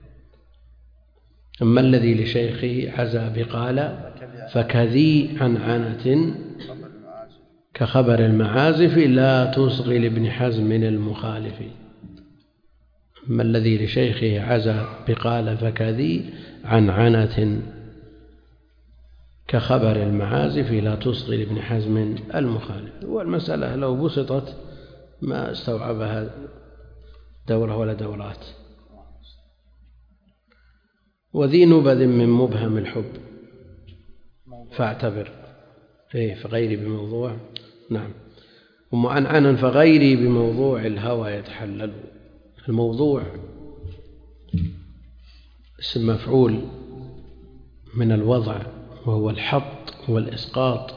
أما الذي لشيخه عزى بقال فكذي عن عنة كخبر المعازف لا تصغي لابن حزم المخالف. أما الذي لشيخه عزى بقال فكذي عن عنة كخبر المعازف لا تصغي لابن حزم المخالف. والمسألة لو بسطت ما استوعبها دورة ولا دورات. وذي نبذ من مبهم الحب فاعتبر إيه فغيري بموضوع، نعم، ومعنعنا فغيري بموضوع الهوى يتحلل. الموضوع اسم مفعول من الوضع وهو الحط والإسقاط،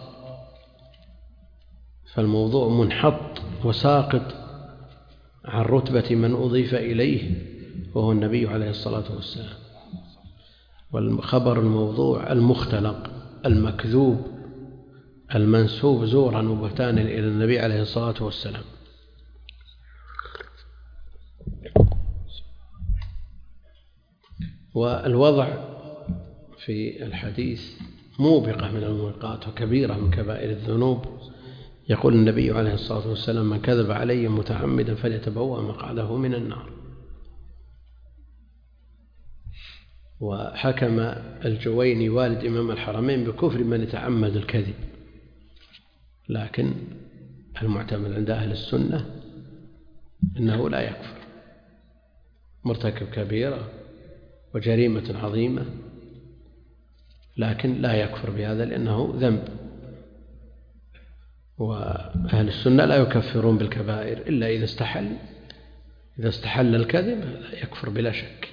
فالموضوع منحط وساقط عن رتبة من أضيف إليه وهو النبي عليه الصلاة والسلام. والخبر الموضوع المختلق المكذوب المنسوب زورا وبهتانا إلى النبي عليه الصلاة والسلام. والوضع في الحديث موبقة من الموبقات وكبيرة من كبائر الذنوب. يقول النبي عليه الصلاة والسلام من كذب علي متعمدا فليتبوأ مقعده من النار. وحكم الجويني والد إمام الحرمين بكفر من يتعمد الكذب، لكن المعتمد عند أهل السنة أنه لا يكفر، مرتكب كبيرة وجريمة عظيمة، لكن لا يكفر بهذا لأنه ذنب. وأهل السنة لا يكفرون بالكبائر إلا إذا استحل إذا استحل الكذب لا يكفر بلا شك.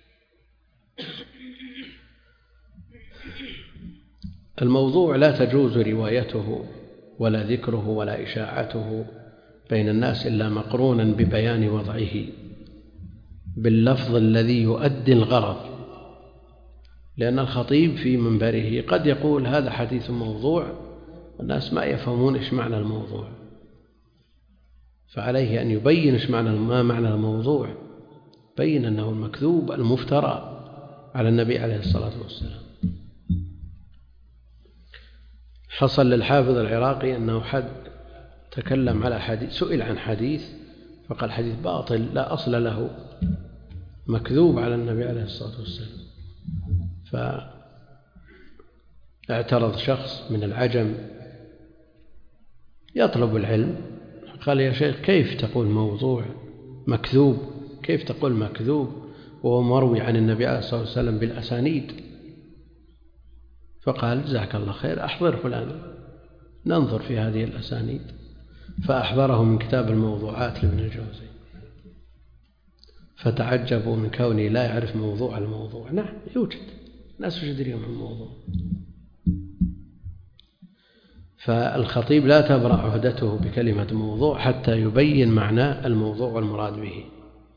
الموضوع لا تجوز روايته ولا ذكره ولا إشاعته بين الناس إلا مقرونا ببيان وضعه باللفظ الذي يؤدي الغرض، لأن الخطيب في منبره قد يقول هذا حديث موضوع والناس ما يفهمون إيش معنى الموضوع، فعليه أن يبين إيش معنى ما معنى الموضوع، بين أنه المكذوب المفترى على النبي عليه الصلاة والسلام. حصل للحافظ العراقي أنه حد تكلم على حديث، سئل عن حديث فقال حديث باطل لا أصل له مكذوب على النبي عليه الصلاة والسلام. فاعترض شخص من العجم يطلب العلم، قال يا شيخ كيف تقول موضوع مكذوب، كيف تقول مكذوب وهو مروي عن النبي عليه الصلاة والسلام بالأسانيد؟ فقال جزاك الله خير أحضر فلان ننظر في هذه الأسانيد، فأحضره من كتاب الموضوعات لابن الجوزي. فتعجبوا من كوني لا يعرف موضوع الموضوع. نعم يوجد ناس يدريهم الموضوع. فالخطيب لا تبرأ عهدته بكلمة موضوع حتى يبين معنى الموضوع والمراد به.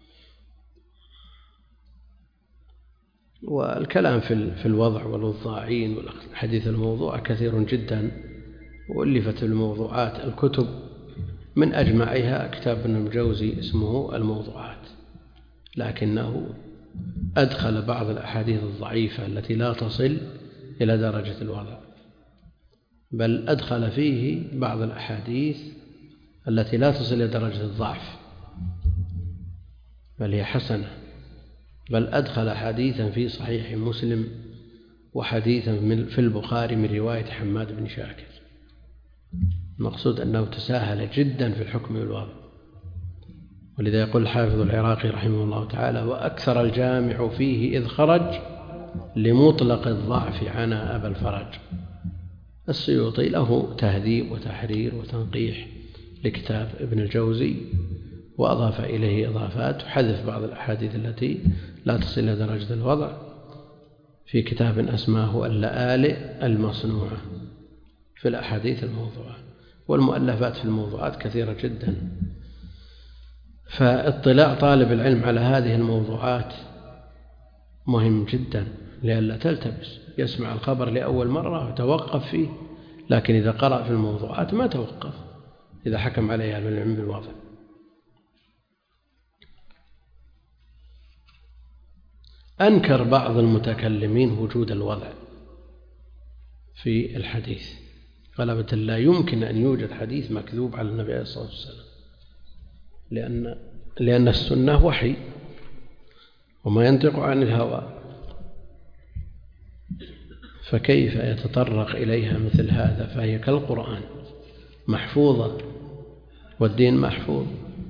والكلام في الوضع والوضاعين والحديث الموضوع كثير جدا، وألفت الموضوعات الكتب، من أجمعها كتاب ابن الجوزي اسمه الموضوعات، لكنه أدخل بعض الأحاديث الضعيفة التي لا تصل إلى درجة الوضع، بل أدخل فيه بعض الأحاديث التي لا تصل إلى درجة الضعف بل هي حسنة، بل أدخل حديثا في صحيح مسلم وحديثا في البخاري من رواية حماد بن شاكر. المقصود أنه تساهل جدا في الحكم والوضع، ولذا يقول الحافظ العراقي رحمه الله تعالى: وأكثر الجامع فيه إذ خرج لمطلق الضعف عنا أبا الفرج. السيوطي له تهذيب وتحرير وتنقيح لكتاب ابن الجوزي، وأضاف إليه إضافات وحذف بعض الأحاديث التي لا تصل إلى درجة الوضع في كتاب أسماه اللآلئ المصنوعة في الأحاديث الموضوعة. والمؤلفات في الموضوعات كثيرة جدا، فاطلاع طالب العلم على هذه الموضوعات مهم جدا لئلا تلتبس. يسمع الخبر لأول مرة وتوقف فيه، لكن إذا قرأ في الموضوعات ما توقف إذا حكم عليها العلم بالوضع. أنكر بعض المتكلمين وجود الوضع في الحديث، غلبة لا يمكن أن يوجد حديث مكذوب على النبي عليه الصلاة والسلام، لأن لأن السنة وحي وما ينطق عن الهوى، فكيف يتطرق إليها مثل هذا؟ فهي كالقرآن محفوظة والدين محفوظ.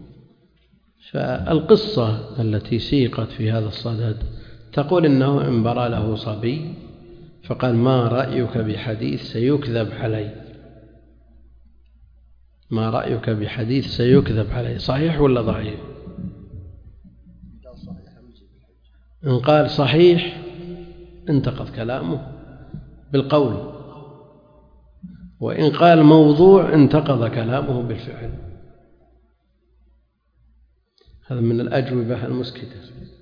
فالقصة التي سيقت في هذا الصدد تقول إنه انبرى له صبي فقال: ما رأيك بحديث سيكذب علي؟ ما رأيك بحديث سيكذب علي؟ صحيح ولا ضعيف؟ إن قال صحيح انتقض كلامه بالقول، وإن قال موضوع انتقض كلامه بالفعل. هذا من الأجوبة المسكتة.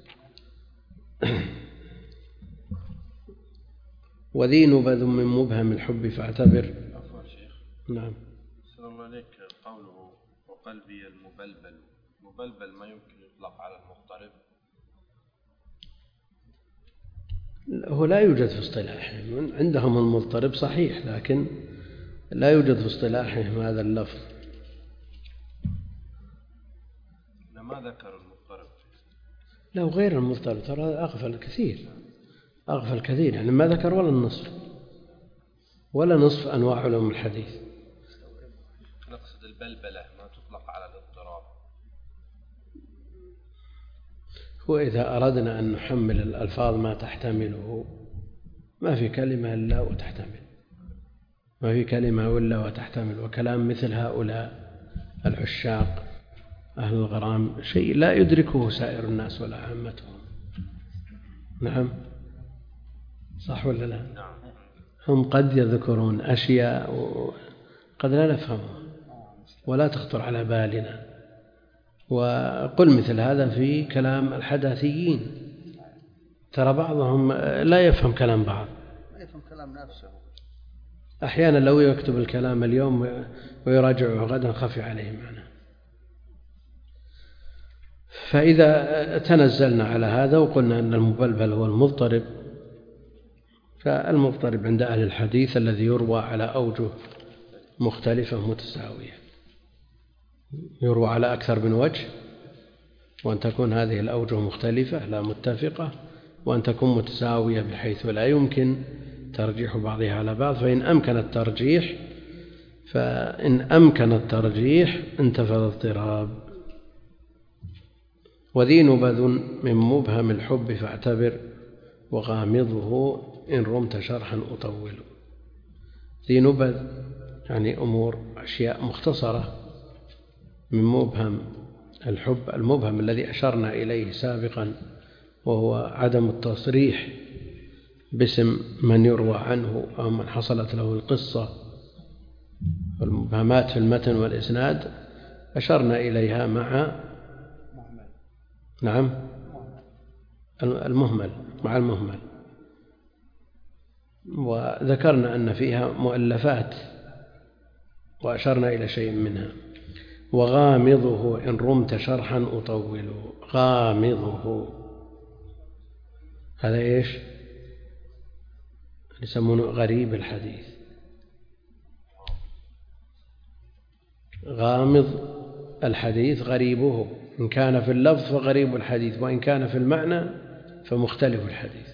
وذي نبذ من مبهم الحب فاعتبر. نعم. صلى الله عليك. قوله وقلبي المبلبل، مبلبل ما يمكن يطلق على المضطرب؟ هو لا يوجد في اصطلاحهم، عندهم المضطرب صحيح، لكن لا يوجد في اصطلاحهم هذا اللفظ. ما ذكر المضطرب؟ لا، غير المضطرب ترى أغفل كثير، أغفل كثير، يعني ما ذكر ولا النصف ولا نصف أنواع علوم الحديث. نقصد البلبلة ما تطلق على الاضطراب. وإذا أردنا أن نحمل الألفاظ ما تحتمله، ما في كلمة إلا وتحتمل، ما في كلمة إلا وتحتمل. وكلام مثل هؤلاء العشاق أهل الغرام شيء لا يدركه سائر الناس ولا عامتهم. نعم، صح ولا لا؟ هم قد يذكرون أشياء قد لا نفهمها ولا تخطر على بالنا. وقل مثل هذا في كلام الحداثيين، ترى بعضهم لا يفهم كلام بعض، لا يفهم كلام نفسه. أحيانا لو يكتب الكلام اليوم ويراجعه غدا خفي عليه معنى. فإذا تنزلنا على هذا وقلنا أن المبلبل هو المضطرب، فالمضطرب عند أهل الحديث الذي يروى على أوجه مختلفة متساوية، يروى على أكثر من وجه، وأن تكون هذه الأوجه مختلفة لا متفقة، وأن تكون متساوية بحيث لا يمكن ترجيح بعضها على بعض. فإن أمكن الترجيح فإن أمكن الترجيح انتفى الاضطراب. وذي نبذ من مبهم الحب فاعتبر، وغامضه إن رمت شرحا أطول. ذي نبذ يعني أمور أشياء مختصرة من مبهم الحب المبهم الذي أشرنا إليه سابقا، وهو عدم التصريح باسم من يروى عنه أو من حصلت له القصة، والمبهمات في المتن والإسناد أشرنا إليها مع نعم المهمل مع المهمل، وذكرنا أن فيها مؤلفات وأشرنا إلى شيء منها. وغامضه إن رمت شرحا أطول، غامضه هذا إيش يسمونه غريب الحديث. غامض الحديث غريبه، إن كان في اللفظ فغريب الحديث، وإن كان في المعنى فمختلف الحديث،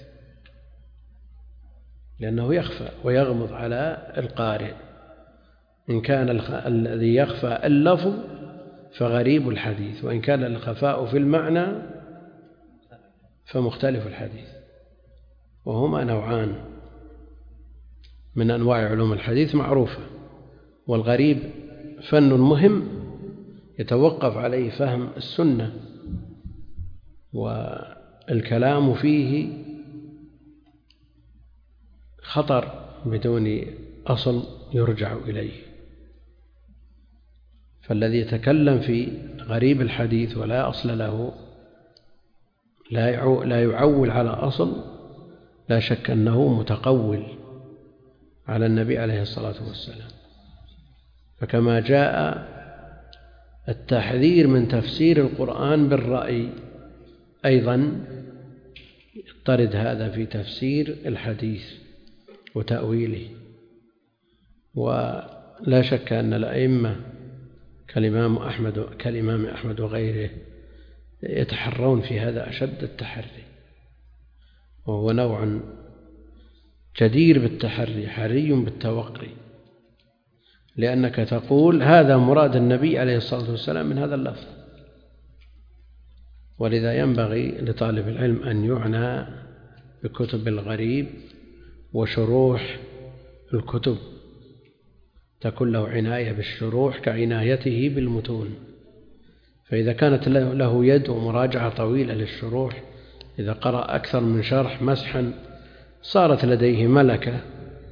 لأنه يخفى ويغمض على القارئ. إن كان الذي يخفى اللفظ فغريب الحديث، وإن كان الخفاء في المعنى فمختلف الحديث. وهما نوعان من أنواع علوم الحديث معروفة. والغريب فن مهم يتوقف عليه فهم السنة، والكلام فيه خطر بدون أصل يرجع إليه. فالذي يتكلم في غريب الحديث ولا أصل له، لا يعول على أصل، لا شك أنه متقول على النبي عليه الصلاة والسلام. فكما جاء التحذير من تفسير القرآن بالرأي، أيضا يضطرد هذا في تفسير الحديث وتأويله. ولا شك أن الأئمة كالإمام أحمد كالإمام أحمد وغيره يتحرون في هذا أشد التحري، وهو نوع جدير بالتحري حري بالتوقي، لأنك تقول هذا مراد النبي عليه الصلاة والسلام من هذا اللفظ. ولذا ينبغي لطالب العلم أن يعنى بكتب الغريب وشروح الكتب، تكون له عناية بالشروح كعنايته بالمتون. فإذا كانت له يد ومراجعة طويلة للشروح، إذا قرأ أكثر من شرح مسحا صارت لديه ملكة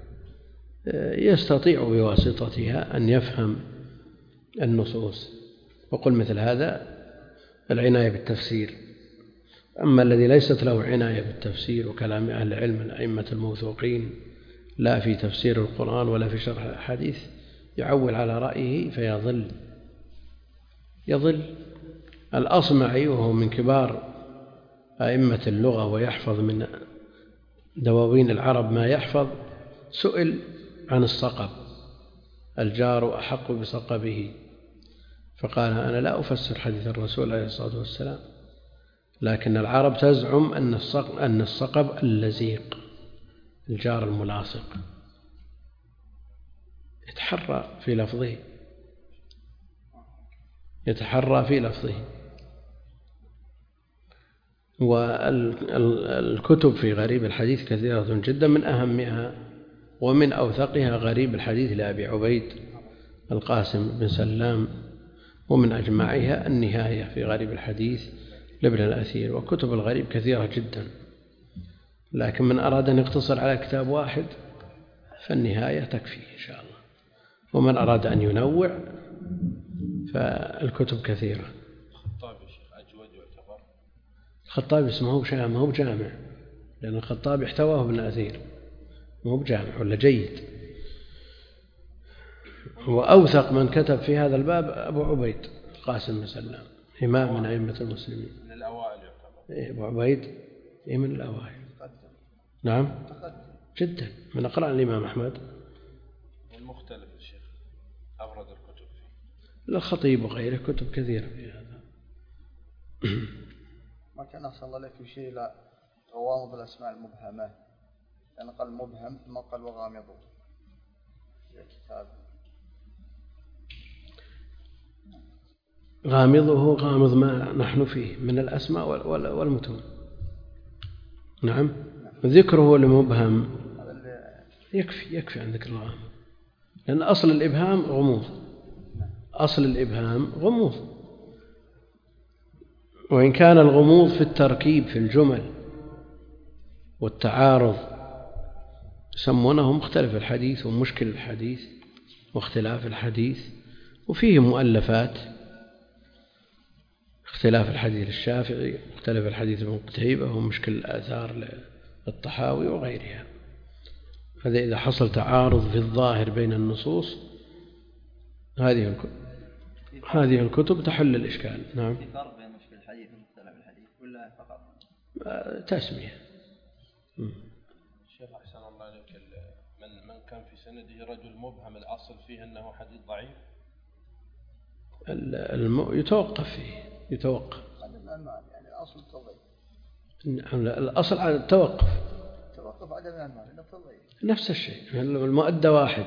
يستطيع بواسطتها أن يفهم النصوص. وقل مثل هذا العناية بالتفسير. أما الذي ليست له عناية بالتفسير وكلام أهل العلم الأئمة الموثوقين لا في تفسير القرآن ولا في شرح الحديث، يعول على رأيه فيضل يضل. الأصمعي وهو من كبار أئمة اللغة ويحفظ من دواوين العرب ما يحفظ، سئل عن الصقب، الجار أحق بصقبه، فقال أنا لا أفسر حديث الرسول عليه الصلاة والسلام، لكن العرب تزعم أن الصقب, أن الصقب اللزيق الجار الملاصق. يتحرى في لفظه يتحرى في لفظه والكتب في غريب الحديث كثيرة جدا، من أهمها ومن أوثقها غريب الحديث لأبي عبيد القاسم بن سلام، ومن أجمعها النهاية في غريب الحديث لابن الأثير. وكتب الغريب كثيرة جدا، لكن من أراد أن يقتصر على كتاب واحد فالنهاية تكفي إن شاء الله، ومن أراد أن ينوع فالكتب كثيرة. الخطابي شيخ أجود يعتبر. الخطابي اسمه ما هو بجامع، لأن الخطابي احتواه ابن أثير، ما هو بجامع ولا جيد. وأوثق من كتب في هذا الباب أبو عبيد القاسم بن سلام، إمام من أئمة المسلمين، من الأوائل يعتبر. إيه أبو عبيد إيه من الأوائل. نعم جدا، من أقرأ الإمام أحمد. والمختلف الشيخ أبرز الكتب فيه الخطيب وغيره كتب كثيرة في هذا. ما كان أحسن الله لك في شيء لا غوامض الأسماء المبهمة، يعني قال مبهم ثم قال وغامضه في الكتاب. غامضه غامض ما نحن فيه من الأسماء والمتون. نعم ذكره المبهم يكفي يكفي عن ذكر الغامض، لأن أصل الإبهام غموض، أصل الإبهام غموض. وإن كان الغموض في التركيب في الجمل والتعارض يسمونه مختلف الحديث ومشكل الحديث واختلاف الحديث، وفيه مؤلفات اختلاف الحديث الشافعي، مختلف الحديث ابن قتيبة، ومشكل الآثار للطحاوي وغيرها. هذا إذا حصل تعارض في الظاهر بين النصوص هذه الكتب هذه الكتب تحل الإشكال. نعم. في فرق بين مشكل الحديث ومختلف الحديث ولا فقط تسمية؟ شيخ أحسن الله عليك، من من كان في سنده رجل مبهم الأصل فيه أنه حديث ضعيف؟ الم... يتوقف فيه يتوقف عدم المال، يعني الأصل التضعيف. الأصل على التوقف توقف عدم المال إنه تضعيف، نفس الشيء، المؤدى واحد،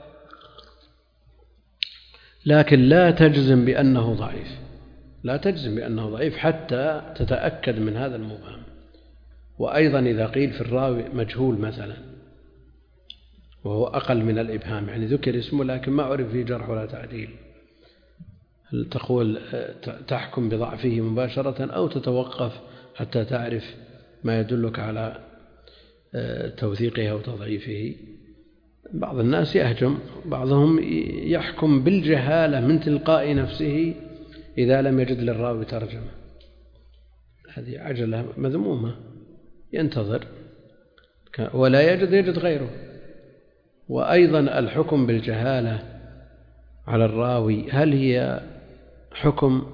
لكن لا تجزم بأنه ضعيف، لا تجزم بأنه ضعيف حتى تتأكد من هذا المبهم. وأيضا إذا قيل في الراوي مجهول مثلا وهو أقل من الإبهام، يعني ذكر اسمه لكن ما عرف فيه جرح ولا تعديل، هل تقول تحكم بضعفه مباشرة أو تتوقف حتى تعرف ما يدلك على توثيقه أو تضعيفه؟ بعض الناس يهجم، بعضهم يحكم بالجهالة من تلقاء نفسه إذا لم يجد للراوي ترجمة. هذه عجلة مذمومة، ينتظر ولا يجد يجد غيره. وأيضا الحكم بالجهالة على الراوي هل هي حكم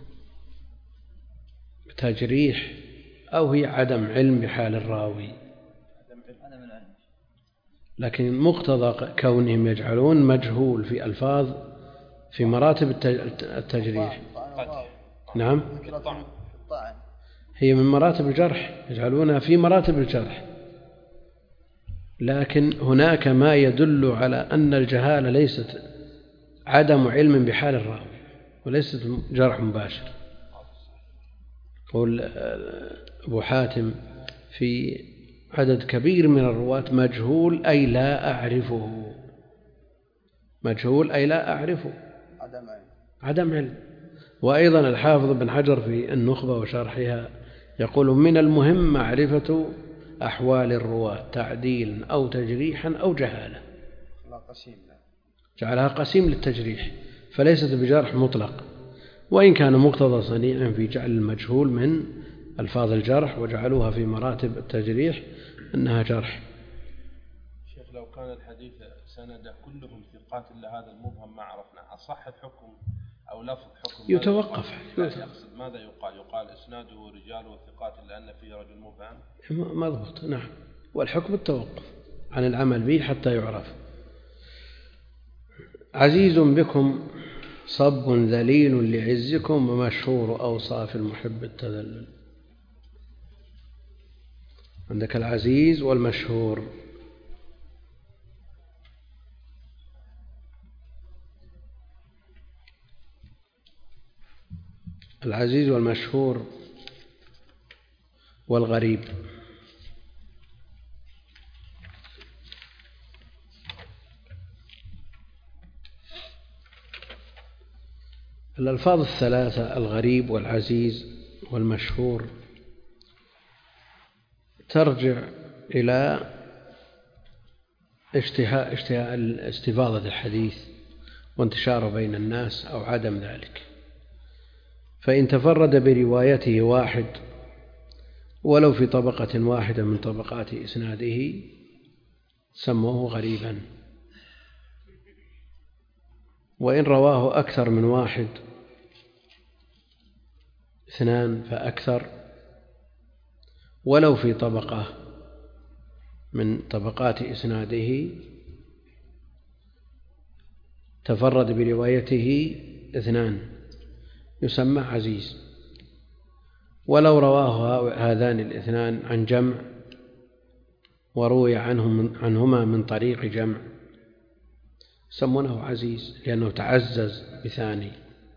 تجريح أو هي عدم علم بحال الراوي؟ لكن مقتضى كونهم يجعلون مجهول في ألفاظ في مراتب التجريح. نعم، هي من مراتب الجرح، يجعلونها في مراتب الجرح، لكن هناك ما يدل على أن الجهالة ليست عدم علم بحال الراوي وليست جرح مباشر. قول أبو حاتم في عدد كبير من الرواة مجهول أي لا أعرفه، مجهول أي لا أعرفه، عدم علم. عدم علم. وأيضا الحافظ بن حجر في النخبة وشرحها يقول من المهم معرفة أحوال الرواة تعديلا أو تجريحا أو جهالة، جعلها قسيم للتجريح فليست بجرح مطلق، وإن كان مقتضى صنيعا في جعل المجهول من ألفاظ الجرح وجعلوها في مراتب التجريح أنها جرح. شيخ لو كان الحديث سند كلهم ثقات إلا هذا المبهم ما عرفنا، أصح الحكم أو لفظ حكم يتوقف؟ يقصد ماذا يقال؟ يقال إسناده رجاله ثقات لأن فيه رجل مبهم؟ مضبوط، نعم. والحكم التوقف عن العمل به حتى يعرف. عزيز بكم صب ذليل لعزكم ومشهور أوصاف المحب التذلل. عندك العزيز والمشهور. العزيز والمشهور والغريب. الألفاظ الثلاثة الغريب والعزيز والمشهور ترجع إلى اشتهاء اشتهاء استفاضة الحديث وانتشاره بين الناس أو عدم ذلك. فإن تفرد بروايته واحد ولو في طبقة واحدة من طبقات إسناده سموه غريبا، وإن رواه أكثر من واحد اثنان فأكثر ولو في طبقة من طبقات إسناده تفرد بروايته اثنان يسمى عزيز، ولو رواه هذان الاثنان عن جمع وروي عنهم عنهما من طريق جمع سمونه عزيز لأنه تعزز بثاني.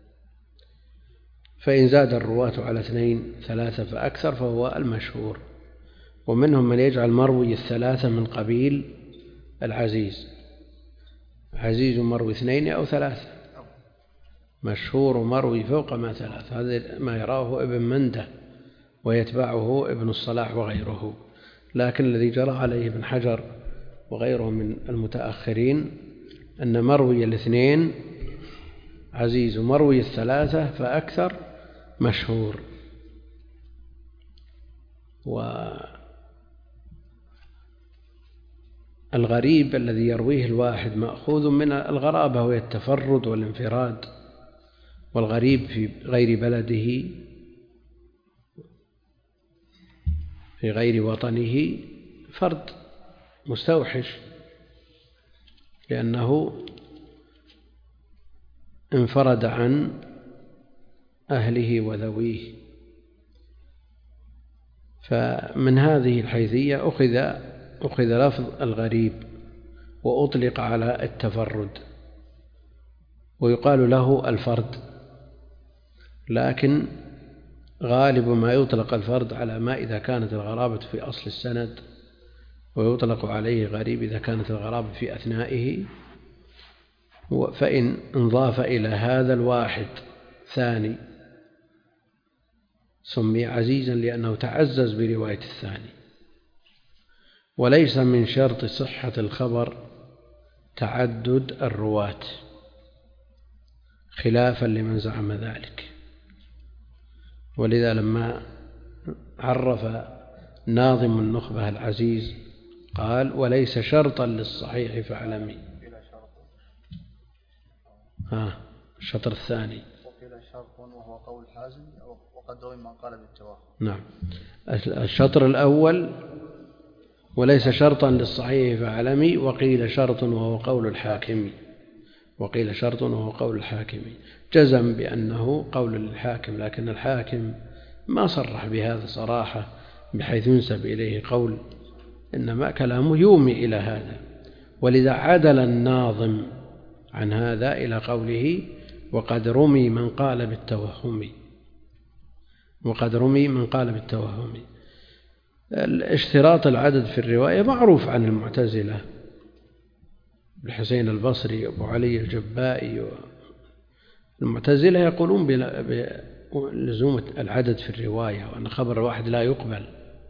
فإن زاد الرواة على اثنين ثلاثة فأكثر فهو المشهور، ومنهم من يجعل مروي الثلاثة من قبيل العزيز، عزيز مروي اثنين أو ثلاثة مشهور مروي فوق ما ثلاث، هذا ما يراه ابن منده ويتبعه ابن الصلاح وغيره. لكن الذي جرى عليه ابن حجر وغيره من المتأخرين أن مروي الاثنين عزيز ومروي الثلاثة فأكثر مشهور. والغريب الذي يرويه الواحد مأخوذ من الغرابة وهي التفرد والانفراد، والغريب في غير بلده في غير وطنه فرد مستوحش، لأنه انفرد عن أهله وذويه. فمن هذه الحيثية أخذ أخذ لفظ الغريب وأطلق على التفرد، ويقال له الفرد، لكن غالب ما يطلق الفرد على ما إذا كانت الغرابة في أصل السند، ويطلق عليه غريب إذا كانت الغرابة في أثنائه. فإن انضاف إلى هذا الواحد ثاني سمي عزيزا لأنه تعزز برواية الثاني. وليس من شرط صحة الخبر تعدد الرواة، خلافا لمن زعم ذلك. ولذا لما عرف ناظم النخبة العزيز قال: وليس شرطا للصحيح فاعلمي. ها الشطر الثاني. وقيل شرط وهو قول حازم وقد روي من قال بالتوهم. نعم. الشطر الأول: وليس شرطا للصحيح فاعلمي، وقيل شرط وهو قول الحاكم. وقيل شرط وهو قول الحاكم، جزم بأنه قول الحاكم، لكن الحاكم ما صرح بهذا صراحة بحيث ينسب إليه قول، إنما كلامه يومي إلى هذا. ولذا عدل الناظم عن هذا إلى قوله: وقد رمي من قال بالتوهم. وقد رمي من قال بالتوهم. الاشتراط العدد في الرواية معروف عن المعتزلة، الحسين البصري أبو علي الجبائي. المعتزلة يقولون بلزوم العدد في الرواية وأن خبر واحد لا يقبل،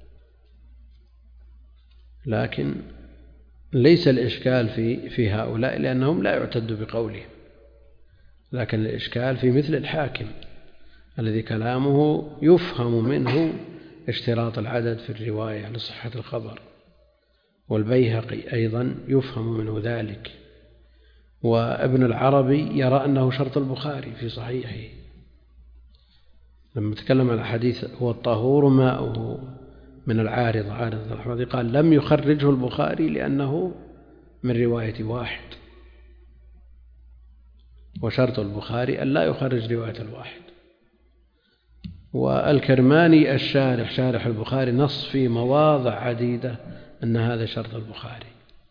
لكن ليس الإشكال في في هؤلاء لأنهم لا يعتد بقولهم، لكن الإشكال في مثل الحاكم الذي كلامه يفهم منه اشتراط العدد في الرواية لصحة الخبر، والبيهقي أيضا يفهم منه ذلك، وابن العربي يرى أنه شرط البخاري في صحيحه لما تكلم على حديث هو الطهور ماؤه من العارض عارض الحمد، قال: لم يخرجه البخاري لأنه من رواية واحد، وشرط البخاري أن لا يخرج رواية الواحد. والكرماني الشارح شارح البخاري نص في مواضع عديدة أن هذا شرط البخاري.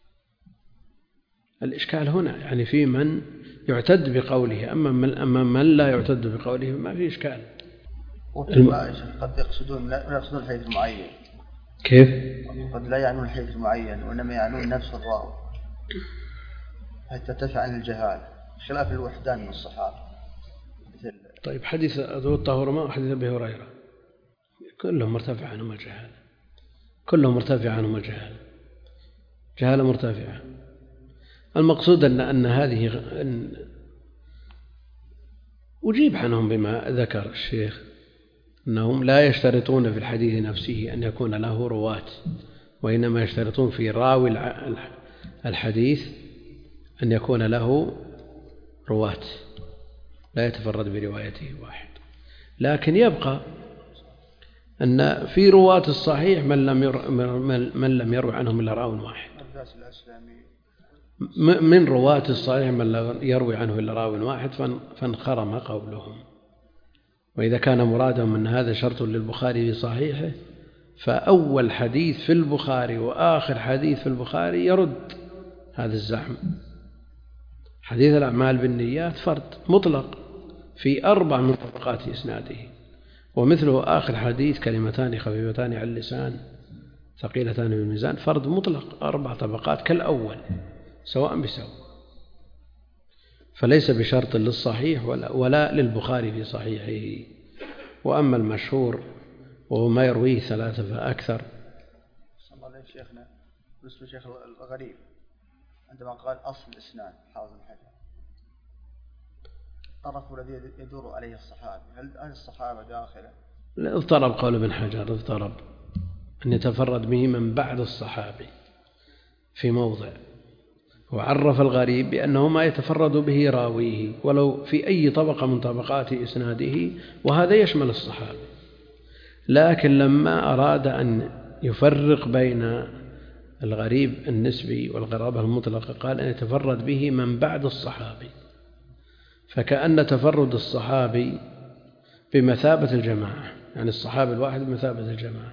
الإشكال هنا يعني في من يعتد بقوله، أما من, أما من لا يعتد بقوله ما في إشكال. الم... قد يقصدون لا يقصدون الحديث المعين. كيف؟ قد لا يعنون الحديث المعين وإنما يعنون نفس الراوي حتى تدفع عن الجهال، خلاف الوحدان من الصحابة. مثل طيب حديث ذو الطهور ماء وحديث أبي هريرة كلهم مرتفع عنهم الجهالة، كلهم مرتفع عنهم الجهالة، جهالة مرتفعة. المقصود أن أن هذه أن أجيب عنهم بما ذكر الشيخ أنهم لا يشترطون في الحديث نفسه أن يكون له رواة، وإنما يشترطون في راوي الحديث أن يكون له رواة لا يتفرد بروايته واحد. لكن يبقى أن في رواة الصحيح من لم ير... من لم يروي عنهم إلا راو واحد، من رواة الصحيح من لا يروي عنه إلا راو واحد فانخرم قولهم. وإذا كان مرادهم أن هذا شرط للبخاري في صحيحه، فأول حديث في البخاري وآخر حديث في البخاري يرد هذا الزعم. حديث الأعمال بالنيات فرد مطلق في أربع من طبقات إسناده، ومثله آخر حديث كلمتان خفيفتان على اللسان ثقيلتان بالميزان فرد مطلق أربع طبقات كالأول سواء بسواء. فليس بشرط للصحيح ولا, ولا للبخاري في صحيحه. وأما المشهور وهو ما يرويه ثلاثة فأكثر. صلى الله عليه شيخنا بالنسبة لشيخ الغريب عندما قال أصل الإسناد حافظ بن حجر الطرف الذي يدور عليه الصحابة، هل الصحابة داخله؟ اضطرب قول ابن حجر، اضطرب أن يتفرد به من بعد الصحابي في موضع، وعرف الغريب بأنه ما يتفرد به راويه ولو في أي طبقة من طبقات إسناده، وهذا يشمل الصحابة. لكن لما أراد أن يفرق بين الغريب النسبي والغرابة المطلقة قال أن يتفرد به من بعد الصحابي، فكأن تفرد الصحابي بمثابة الجماعة، يعني الصحابي الواحد بمثابة الجماعة.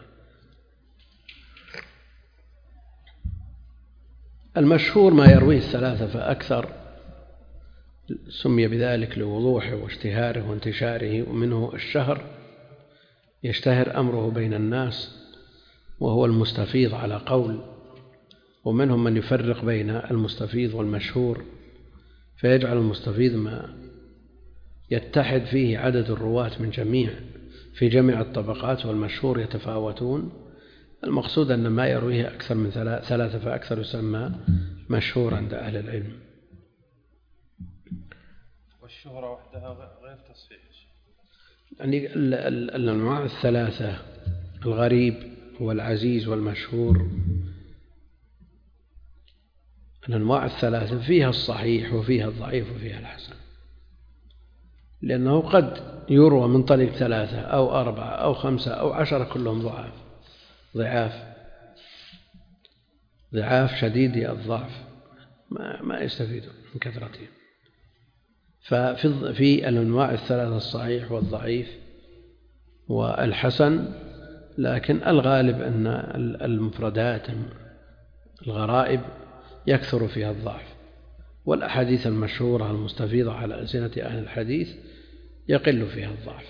المشهور ما يرويه الثلاثة فأكثر، سمي بذلك لوضوحه واشتهاره وانتشاره، ومنه الشهر يشتهر أمره بين الناس وهو المستفيض على قول، ومنهم من يفرق بين المستفيض والمشهور فيجعل المستفيض ما يتحد فيه عدد الرواة من جميع في جميع الطبقات، والمشهور يتفاوتون. المقصود أن ما يرويه أكثر من ثلاثة فأكثر يسمى مشهور عند أهل العلم. والشهرة وحدها غير تصحيح، يعني الأنواع الثلاثة الغريب والعزيز والمشهور، الأنواع الثلاثة فيها الصحيح وفيها الضعيف وفيها الحسن، لأنه قد يروى من طريق ثلاثة أو أربعة أو خمسة أو عشرة كلهم ضعاف ضعاف ضعاف شديد الضعف ما, ما يستفيدون من كثرتهم. ففي في الأنواع الثلاثة الصحيح والضعيف والحسن، لكن الغالب أن المفردات الغرائب يكثر فيها الضعف، والأحاديث المشهورة المستفيضة على ألسنة أهل الحديث يقل فيها الضعف،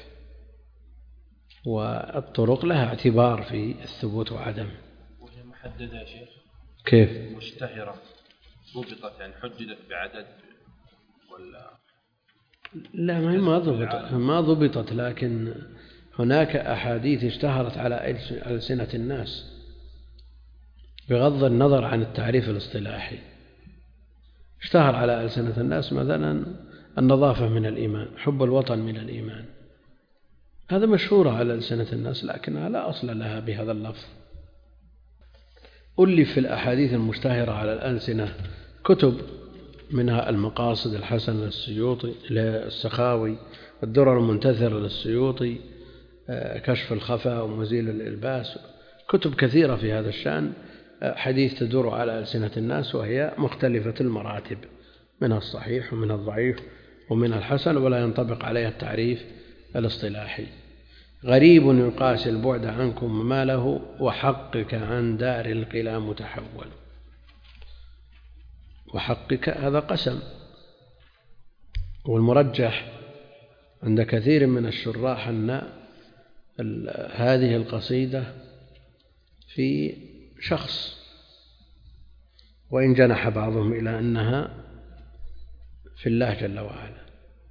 والطرق لها اعتبار في الثبوت وعدمه. وهي محددة يا شيخ؟ كيف؟ مشتهرة ضبطت، يعني حددت بعدد ولا؟ لا، ما ضبطت ما ضبطت لكن هناك أحاديث اشتهرت على ألسنة الناس بغض النظر عن التعريف الاصطلاحي. اشتهر على ألسنة الناس مثلا النظافة من الإيمان، حب الوطن من الإيمان، هذا مشهورة على ألسنة الناس لكنها لا أصل لها بهذا اللفظ. ألف في الأحاديث المشتهرة على الألسنة كتب، منها المقاصد الحسن للسيوطي للسخاوي، الدرر المنتثرة للسيوطي، كشف الخفاء ومزيل الإلباس، كتب كثيرة في هذا الشأن، حديث تدور على ألسنة الناس وهي مختلفة المراتب، منها الصحيح ومنها الضعيف ومنها الحسن، ولا ينطبق عليها التعريف الاصطلاحي. غريب يقاسي البعد عنكم وما له، وحقك عن دار القلا متحول. وحقك هذا قسم، والمرجح عند كثير من الشراح أن هذه القصيدة في شخص، وإن جنح بعضهم إلى أنها في الله جل وعلا.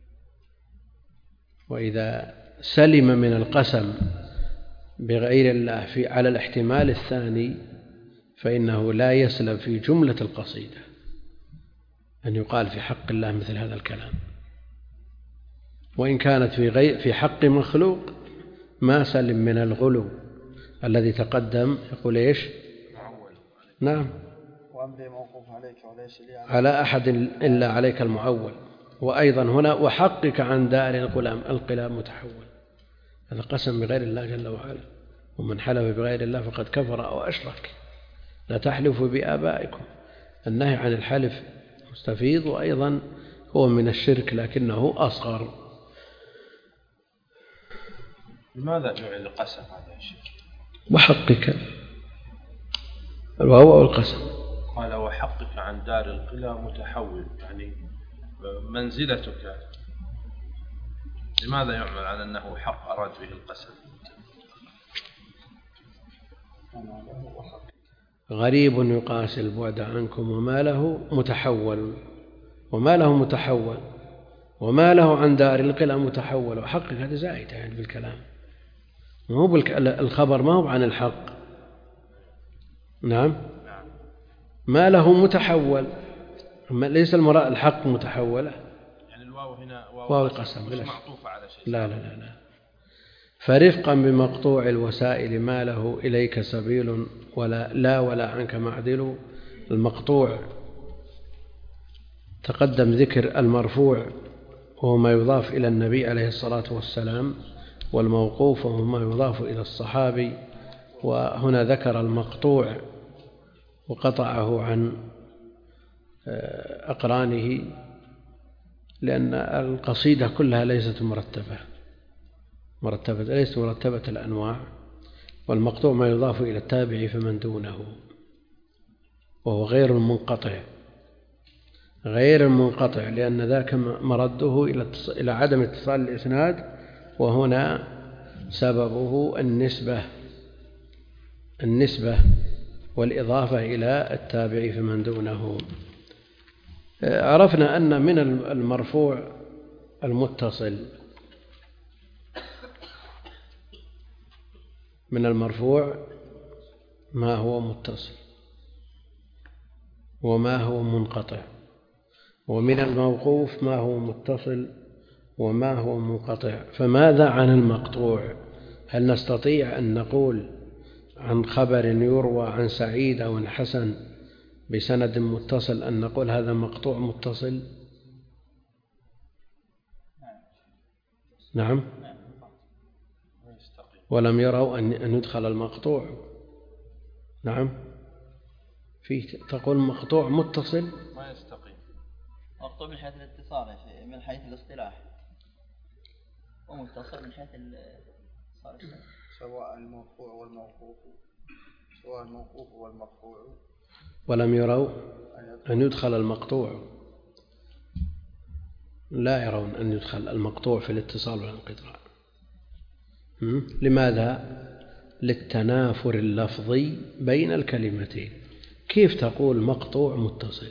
وإذا سلم من القسم بغير الله في على الاحتمال الثاني فإنه لا يسلم في جملة القصيدة أن يقال في حق الله مثل هذا الكلام، وإن كانت في غير في حق مخلوق ما سلم من الغلو الذي تقدم. يقول إيش؟ نعم، وأمري موقوف عليك وليس لي على أحد إلا عليك المعول. وأيضا هنا وحقك عن دار القلام القلا متحول، هذا قسم بغير الله جل وعلا، ومن حلف بغير الله فقد كفر أو أشرك. لا تحلفوا بآبائكم، النهي عن الحلف مستفيض، وأيضا هو من الشرك لكنه أصغر. لماذا جعل القسم هذا الشيء؟ وحقك الواو أو القسم. قال وحقك عن دار القلا متحول، يعني منزلتك. لماذا يعمل على أنه حق أراد به القسم؟ غريب يقاسي البعد عنكم وما له متحول، وما له متحول وما له عن دار القلة متحول، وحقق هذا زائد يعني بالكلام، مو بالك... الخبر ما هو عن الحق. نعم، ما له متحول، ليس المراد الحق متحولة، يعني الواو هنا واو القسم مش معطوفة على شيء. لا لا لا لا. فرفقا بمقطوع الوسائل ما له إليك سبيل ولا لا ولا عنك معدل. المقطوع تقدم ذكر المرفوع وهو ما يضاف إلى النبي عليه الصلاة والسلام، والموقوف وهو ما يضاف إلى الصحابي، وهنا ذكر المقطوع وقطعه عن أقرانه لأن القصيدة كلها ليست مرتبة مرتبة ليست مرتبة الأنواع، والمقطوع ما يضاف إلى التابع فمن دونه، وهو غير المنقطع غير المنقطع لأن ذاك مرده إلى عدم اتصال الإسناد، وهنا سببه النسبة النسبة والإضافة إلى التابع فمن دونه. عرفنا أن من المرفوع المتصل من المرفوع ما هو متصل وما هو منقطع، ومن الموقوف ما هو متصل وما هو منقطع. فماذا عن المقطوع؟ هل نستطيع أن نقول عن خبر يروى عن سعيد أو عن حسن بسند متصل أن نقول هذا مقطوع متصل؟ نعم. ولم يروا أن يدخل المقطوع. نعم، في تقول مقطوع متصل ما يستقيم. مقطوع من حيث الاتصال من حيث الاصطلاح، ومتصل من حيث الاتصال، سواء المرفوع والموقوف سواء الموقوف والمرفوع. ولم يروا أن يدخل المقطوع، لا يرون أن يدخل المقطوع في الاتصال والانقطاع. لماذا؟ للتنافر اللفظي بين الكلمتين. كيف تقول مقطوع متصل؟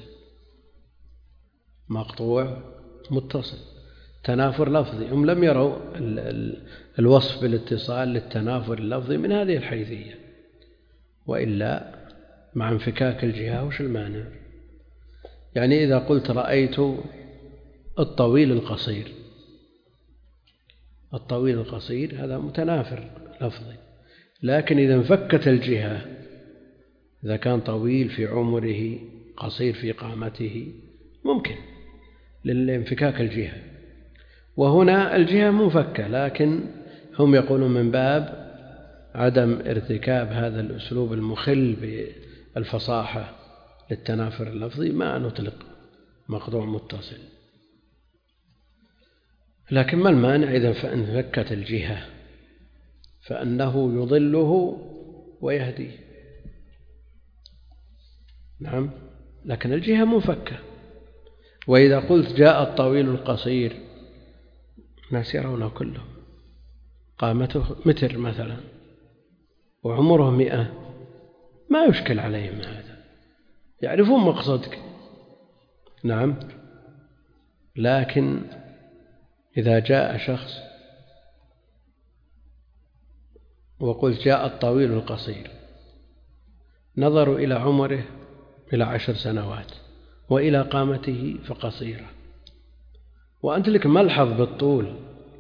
مقطوع متصل تنافر لفظي. هم لم يروا الوصف بالاتصال للتنافر اللفظي من هذه الحيثية، وإلا مع انفكاك الجهة وش المانع؟ يعني إذا قلت رأيت الطويل القصير، الطويل القصير هذا متنافر لفظي، لكن إذا انفكت الجهة، إذا كان طويل في عمره قصير في قامته ممكن للانفكاك الجهة، وهنا الجهة منفكة، لكن هم يقولون من باب عدم ارتكاب هذا الأسلوب المخل بالفصاحة للتنافر اللفظي ما نطلق مقطوع متصل. لكن ما المانع إذا انفكت الجهة فأنه يضله ويهديه؟ نعم، لكن الجهة منفكة. وإذا قلت جاء الطويل القصير، الناس يرونه كلهم قامته متر مثلا وعمره مئة، ما يشكل عليهم هذا، يعرفون مقصدك. نعم، لكن إذا جاء شخص وقلت جاء الطويل القصير، نظروا إلى عمره إلى عشر سنوات وإلى قامته فقصيرة، وأنت لك ملحظ بالطول،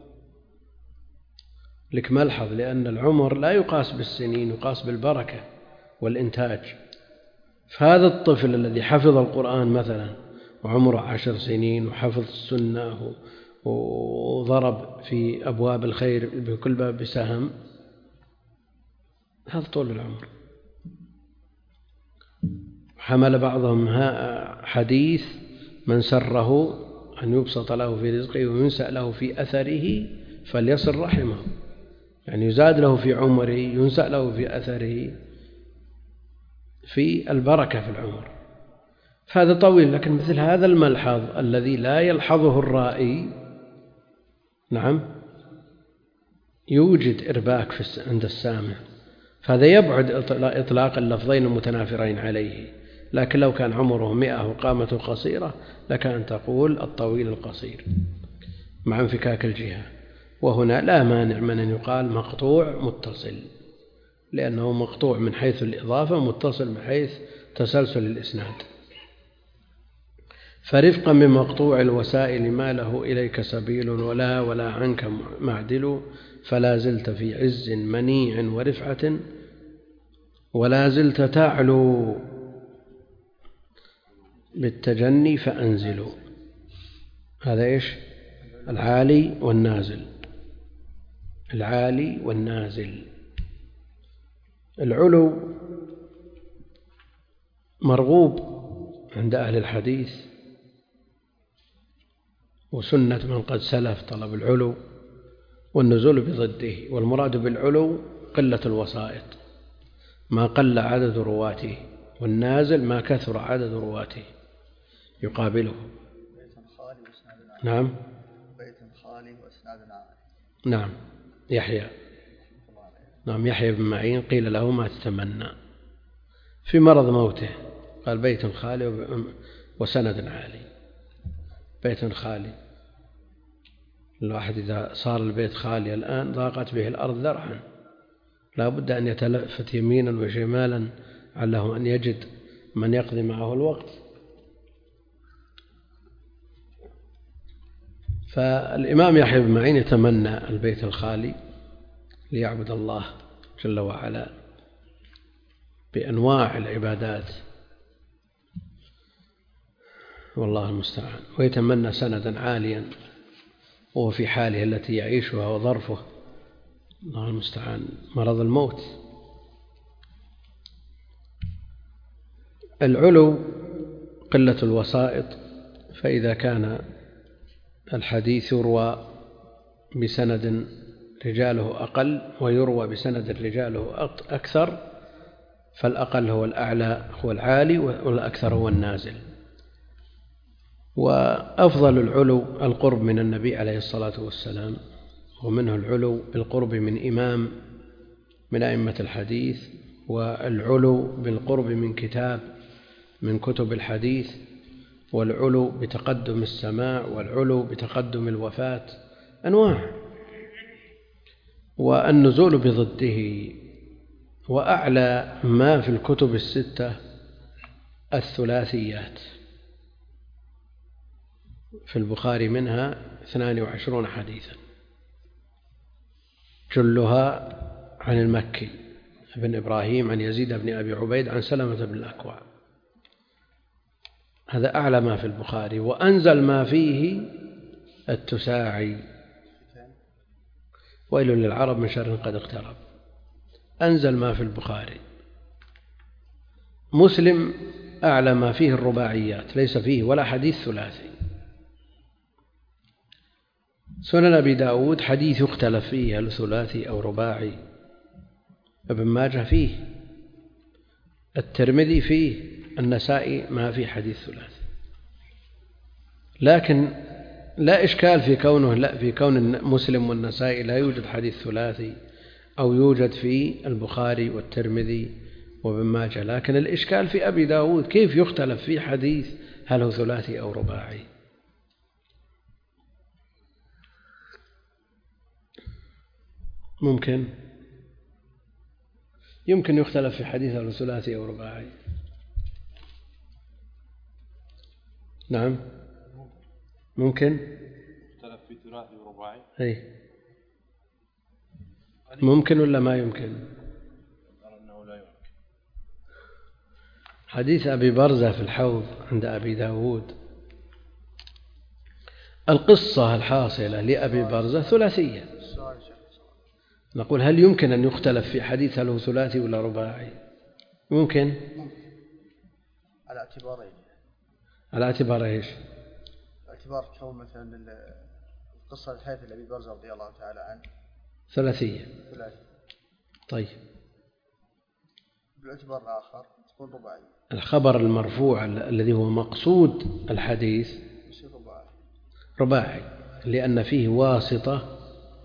لك ملحظ، لأن العمر لا يقاس بالسنين، يقاس بالبركة والإنتاج. فهذا الطفل الذي حفظ القرآن مثلا وعمره عشر سنين وحفظ السنة وضرب في أبواب الخير بكل باب بسهم، هذا طول العمر. حمل بعضهم حديث من سره أن يبسط له في رزقه وينسأ له في أثره فليصل رحمه، يعني يزاد له في عمره، ينسأ له في أثره، في البركة في العمر. فهذا طويل، لكن مثل هذا الملحظ الذي لا يلحظه الرائي، نعم، يوجد إرباك عند السامع، فهذا يبعد إطلاق اللفظين المتنافرين عليه. لكن لو كان عمره مئة وقامته قصيرة لكان تقول الطويل القصير مع انفكاك الجهة. وهنا لا مانع من أن يقال مقطوع متصل، لأنه مقطوع من حيث الإضافة، متصل من حيث تسلسل الإسناد. فرفقا من مقطوع الوسائل ما له إليك سبيل ولا ولا عنك معدل، فلا زلت في عز منيع ورفعة ولا زلت تعلو بالتجني فأنزلوا. هذا إيش؟ العالي والنازل. العالي والنازل. العلو مرغوب عند أهل الحديث، وسنة من قد سلف طلب العلو، والنزول بضده. والمراد بالعلو قلة الوسائط، ما قل عدد رواته، والنازل ما كثر عدد رواته يقابله. نعم بيت خالي وإسناد عالي. نعم يحيى نعم يحيى بن معين قيل له ما تتمنى في مرض موته، قال بيت خالي وسند عالي. بيت خالي، الواحد إذا صار البيت خالي الآن ضاقت به الأرض ذرعا، لا بد أن يتلفت يمينا وشمالا علّه أن يجد من يقضي معه الوقت. فالإمام يحيى بن معين يتمنى البيت الخالي ليعبد الله جل وعلا بأنواع العبادات، والله المستعان. ويتمنى سندا عاليا وهو في حاله التي يعيشها وظرفه، الله المستعان، مرض الموت. العلو قلة الوسائط، فإذا كان الحديث يروى بسند رجاله أقل ويروى بسند رجاله أكثر، فالأقل هو الأعلى هو العالي والأكثر هو النازل. وأفضل العلو القرب من النبي عليه الصلاة والسلام، ومنه العلو بالقرب من إمام من أئمة الحديث، والعلو بالقرب من كتاب من كتب الحديث، والعلو بتقدم السماع، والعلو بتقدم الوفاة، أنواع. والنزول بضده. وأعلى ما في الكتب الستة الثلاثيات، في البخاري منها اثنان وعشرون حديثا، جلها عن المكي بن إبراهيم عن يزيد بن أبي عبيد عن سلمة بن الأكوع. هذا أعلى ما في البخاري. وأنزل ما فيه التساعي، ويل للعرب من شر قد اقترب. أنزل ما في البخاري. مسلم أعلى ما فيه الرباعيات، ليس فيه ولا حديث ثلاثي. سنن أبي داود حديث يختلف فيه هل ثلاثي أو رباعي. ابن ماجه فيه، الترمذي فيه، النسائي ما في حديث ثلاثي. لكن لا إشكال في كونه لا في كون مسلم والنسائي لا يوجد حديث ثلاثي، أو يوجد في البخاري والترمذي وابن ماجه. لكن الإشكال في أبي داود، كيف يختلف في حديث هل هو ثلاثي أو رباعي؟ ممكن يمكن يختلف في حديث هل هو ثلاثي أو رباعي. نعم ممكن يختلف في ثلاثي ورباعي. أي ممكن ولا ما يمكن؟ أنه لا يمكن. حديث أبي برزة في الحوض عند أبي داود، القصة الحاصلة لأبي برزة ثلاثية. نقول هل يمكن أن يختلف في حديث هل هو ثلاثي ولا رباعي؟ ممكن على اعتبارين. على اعتبار ايش؟ اعتبار كون مثلا القصة الحياة لأبي برزة رضي الله تعالى عنه ثلاثية. ثلاثي. طيب بالاعتبار الآخر تكون رباعي. الخبر المرفوع الذي هو مقصود الحديث يصير رباعي. رباعي لأن فيه واسطة.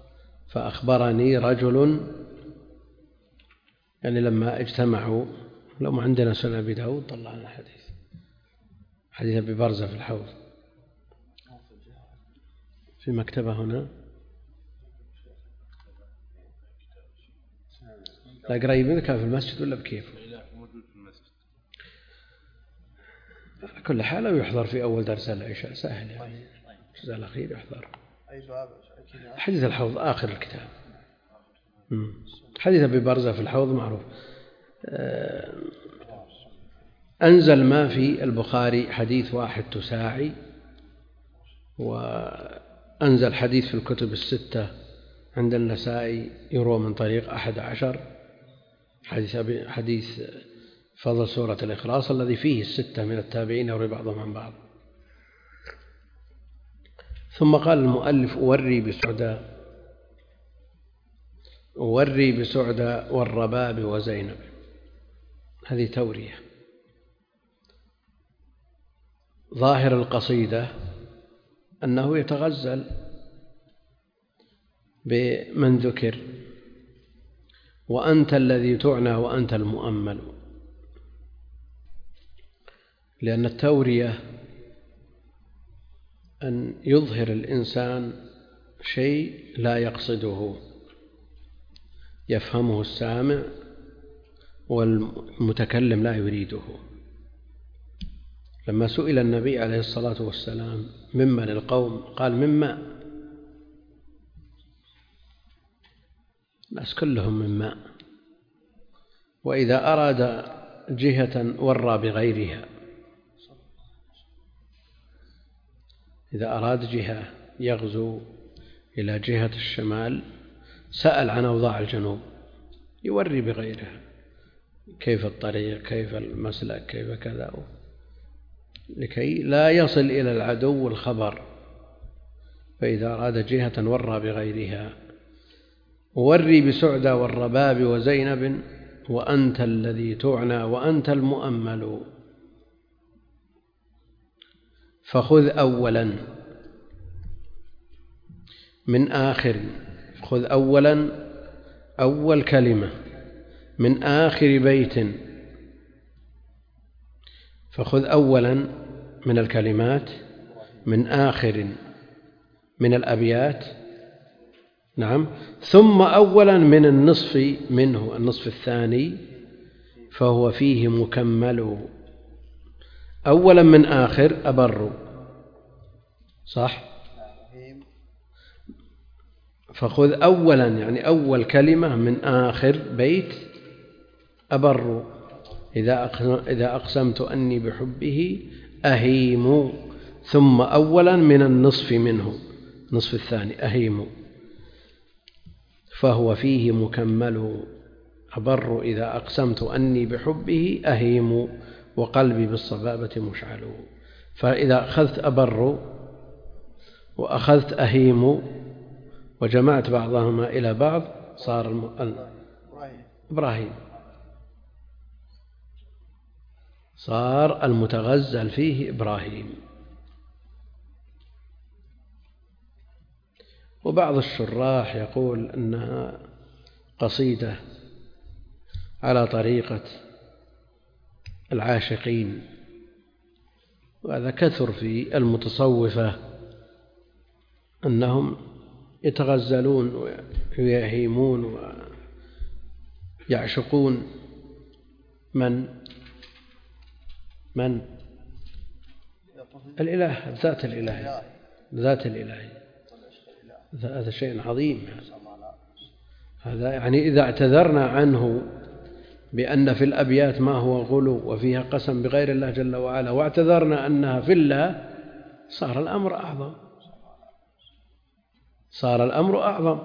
فأخبرني رجل، يعني لما اجتمعوا لو ما عندنا سنن أبي داود طلعنا الحديث، حديث أبي برزة في الحوض في مكتبة هنا، لا قريب منك في المسجد ولا بكيف؟ على كل حال لو يحضر في أول درس العشاء سهل يعني، الجزء الأخير يحضر. حديث الحوض آخر الكتاب. حديث أبي برزة في الحوض معروف. أنزل ما في البخاري حديث واحد تساعي، وأنزل حديث في الكتب الستة عند النسائي يروى من طريق أحد عشر، حديث حديث فضل سورة الإخلاص الذي فيه الستة من التابعين يروي بعضهم عن بعض. ثم قال المؤلف: أوري بسعدى أوري بسعدى والرباب وزينب. هذه تورية. ظاهر القصيدة أنه يتغزل بمن ذكر، وأنت الذي تعنى وأنت المؤمل، لأن التورية أن يظهر الإنسان شيء لا يقصده، يفهمه السامع والمتكلم لا يريده. لما سئل النبي عليه الصلاة والسلام ممن القوم قال مما، الناس كلهم مما، وإذا أراد جهة ورى بغيرها، إذا أراد جهة يغزو إلى جهة الشمال سأل عن أوضاع الجنوب، يوري بغيرها كيف الطريق، كيف المسلك، كيف كذا، لكي لا يصل إلى العدو الخبر. فإذا أراد جهة ورى بغيرها. وري بسعدى والرباب وزينب وأنت الذي تعنى وأنت المؤمل. فخذ أولا من آخر، خذ أولا أول كلمة من آخر بيت، فخذ أولا من الكلمات من آخر من الأبيات، نعم، ثم أولا من النصف منه، النصف الثاني، فهو فيه مكمل. أولا من آخر أبر، صح؟ فخذ أولا يعني أول كلمة من آخر بيت أبر، إذا أقسمت أني بحبه أهيم، ثم أولا من النصف منه، نصف الثاني أهيم، فهو فيه مكمل. أبر إذا أقسمت أني بحبه أهيم وقلبي بالصبابة مشعل. فإذا أخذت أبر وأخذت أهيم وجمعت بعضهما إلى بعض صار الم... إبراهيم، صار المتغزل فيه إبراهيم. وبعض الشراح يقول أنها قصيدة على طريقة العاشقين، وهذا كثر في المتصوفة أنهم يتغزلون ويهيمون ويعشقون من من الإله، الذات الإلهي، ذات الإلهي. هذا شيء عظيم. هذا يعني إذا اعتذرنا عنه بأن في الأبيات ما هو غلو وفيها قسم بغير الله جل وعلا، واعتذرنا أنها في الله، صار الأمر أعظم، صار الأمر أعظم.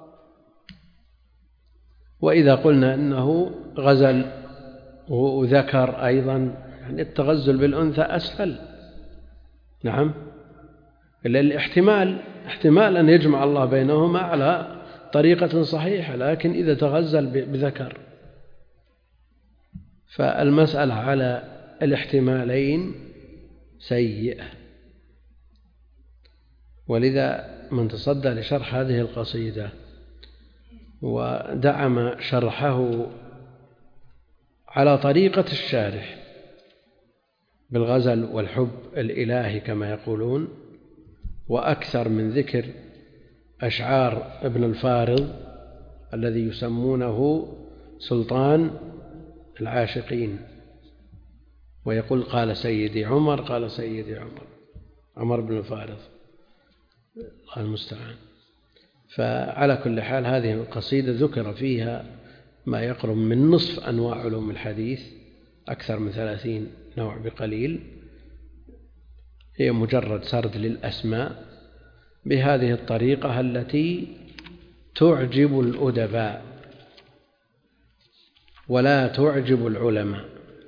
وإذا قلنا أنه غزل وذكر أيضا، يعني التغزل بالأنثى أسهل، نعم، إلا الاحتمال، احتمال أن يجمع الله بينهما على طريقة صحيحة، لكن إذا تغزل بذكر فالمسألة على الاحتمالين سيئة. ولذا من تصدى لشرح هذه القصيدة ودعم شرحه على طريقة الشارح بالغزل والحب الإلهي كما يقولون، وأكثر من ذكر أشعار ابن الفارض الذي يسمونه سلطان العاشقين، ويقول قال سيدي عمر قال سيدي عمر عمر بن الفارض، الله المستعان. فعلى كل حال هذه القصيدة ذكر فيها ما يقرب من نصف أنواع علوم الحديث، أكثر من ثلاثين نوع بقليل، هي مجرد سرد للأسماء بهذه الطريقة التي تعجب الأدباء ولا تعجب العلماء.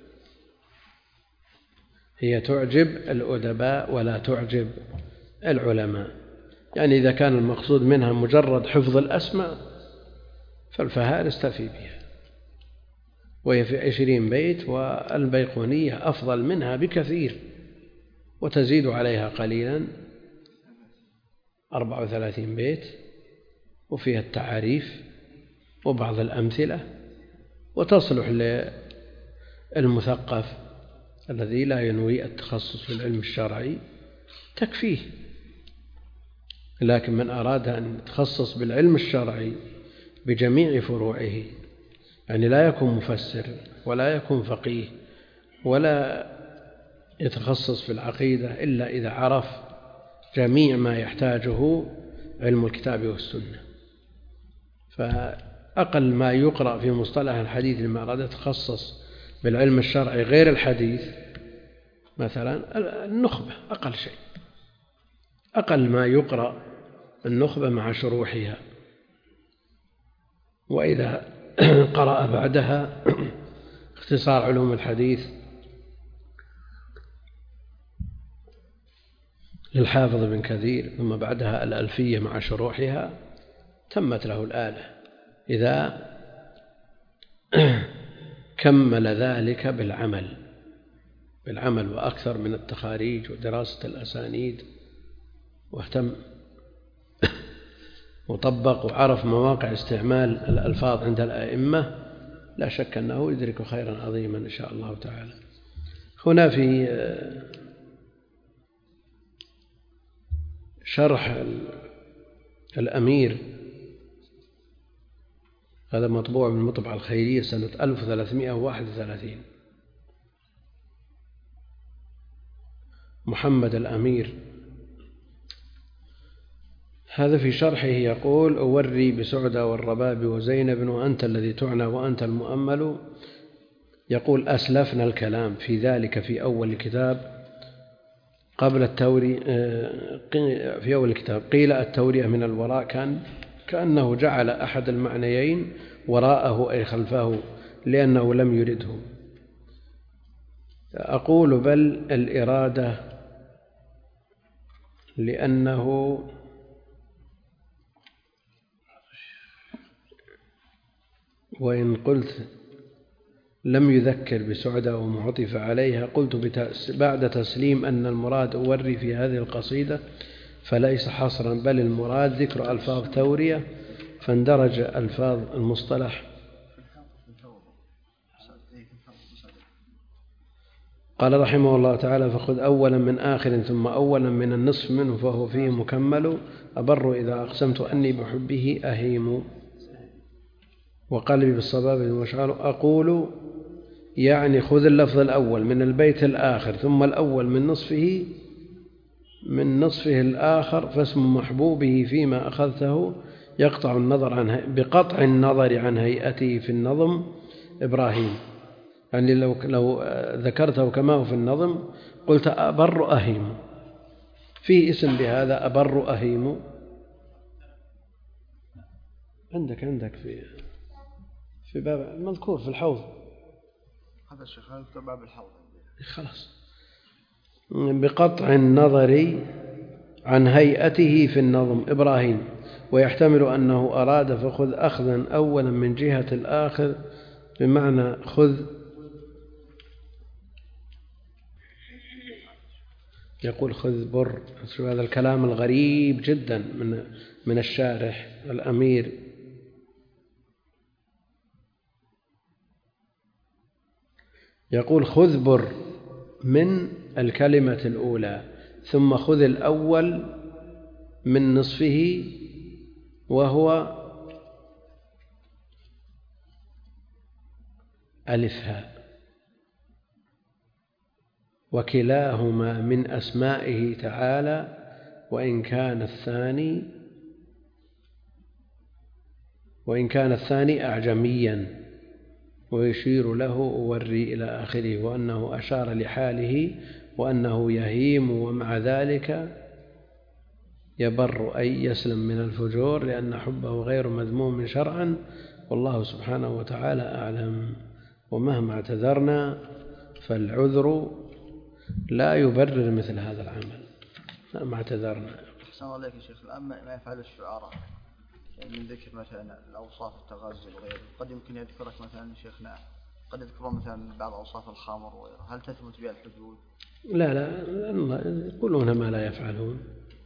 هي تعجب الأدباء ولا تعجب العلماء. يعني إذا كان المقصود منها مجرد حفظ الأسماء فالفهارس تفي بها، وهي في عشرين بيت، والبيقونية أفضل منها بكثير وتزيد عليها قليلا، أربع وثلاثين بيت، وفيها التعاريف وبعض الأمثلة، وتصلح للمثقف الذي لا ينوي التخصص في العلم الشرعي تكفيه. لكن من أراد أن يتخصص بالعلم الشرعي بجميع فروعه، يعني لا يكون مفسر ولا يكون فقيه ولا يتخصص في العقيدة إلا إذا عرف جميع ما يحتاجه علم الكتاب والسنة. فأقل ما يقرأ في مصطلح الحديث لما أراد يتخصص بالعلم الشرعي غير الحديث مثلا النخبة، أقل شيء، أقل ما يقرأ النخبة مع شروحها، وإذا قرأ بعدها اختصار علوم الحديث للحافظ بن كثير، ثم بعدها الألفية مع شروحها، تمت له الآلة إذا كمل ذلك بالعمل بالعمل وأكثر من التخاريج ودراسة الأسانيد، واهتم وطبق وعرف مواقع استعمال الألفاظ عند الأئمة، لا شك أنه يدرك خيرا عظيما إن شاء الله تعالى. هنا في شرح الأمير، هذا مطبوع من المطبعة الخيرية سنة ألف وثلاثمائة وواحد وثلاثين، محمد الأمير، هذا في شرحه يقول: أوري بسعدى والرباب وزينب وأنت الذي تعنى وأنت المؤمل. يقول: أسلفنا الكلام في ذلك في أول الكتاب قبل التوري في أول الكتاب. قيل التورية من الوراء كان كأنه جعل أحد المعنيين وراءه أي خلفه لأنه لم يرده. أقول بل الإرادة، لأنه وإن قلت لم يذكر بسعدى ومعطف عليها قلت بعد تسليم أن المراد أوري في هذه القصيدة فليس حصرا، بل المراد ذكر ألفاظ تورية، فاندرج ألفاظ المصطلح. قال رحمه الله تعالى: فخذ أولا من آخر ثم أولا من النصف منه فهو فيه مكمل، أبر إذا أقسمت أني بحبه أهيم، وقلبي بالصباب وشعر. أقول يعني خذ اللفظ الأول من البيت الآخر ثم الأول من نصفه من نصفه الآخر، فاسم محبوبه فيما أخذته يقطع النظر عنه بقطع النظر عن هيئته في النظم إبراهيم. يعني لو, لو ذكرته كما هو في النظم قلت أبر أهيم، فيه اسم بهذا أبر أهيم. عندك عندك في في باب المذكور في الحوض، هذا الشيخ هذا باب الحوض خلاص. بقطع النظر عن هيئته في النظم إبراهيم، ويحتمل أنه أراد فخذ أخذا أولا من جهة الآخر، بمعنى خذ. يقول خذ بر. هذا الكلام الغريب جدا من من الشارح الأمير. يقول خذ بر من الكلمة الأولى ثم خذ الأول من نصفه وهو ألف هاء، وكلاهما من أسمائه تعالى، وإن كان الثاني وإن كان الثاني أعجميا، ويشير له أوري إلى آخره، وأنه أشار لحاله وأنه يهيم ومع ذلك يبر أي يسلم من الفجور، لأن حبه غير مذموم شرعا، والله سبحانه وتعالى أعلم. ومهما اعتذرنا فالعذر لا يبرر مثل هذا العمل مهما اعتذرنا. أحسن الله عليك يا شيخ. الآن ما يفعل الشعراء من ذكر مثلا الأوصاف التغزل وغيره، قد يمكن يذكرك مثلا شيخنا، قد يذكرون مثلا بعض أوصاف الخمر وغيره، هل تثبت بها الحدود؟ لا لا، يقولون ما لا يفعلون،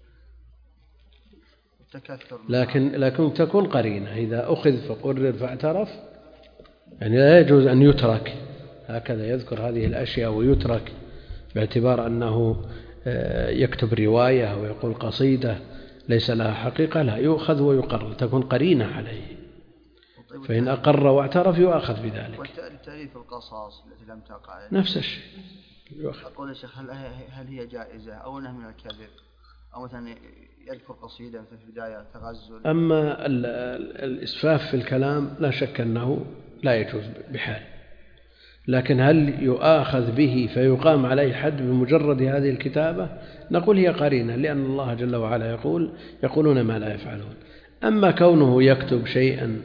لكن لكن تكون قرينة. إذا أخذ فقرر فاعترف، يعني لا يجوز أن يترك هكذا يذكر هذه الأشياء ويترك باعتبار أنه يكتب رواية ويقول قصيدة ليس لها حقيقة، لا، يؤخذ ويقرر، تكون قرينة عليه، فإن أقر واعترف يؤخذ بذلك. والتأليف القصاص التي لم تقع نفس الشيء. أقول يا شيخ، هل هل هي جائزة أو أنها من الكذب، أو مثلا يذكر قصيدة في البداية تغزل؟ أما الإسفاف في الكلام لا شك أنه لا يجوز بحال، لكن هل يؤاخذ به فيقام عليه حد بمجرد هذه الكتابة؟ نقول هي قرينة، لأن الله جل وعلا يقول يقولون ما لا يفعلون. أما كونه يكتب شيئا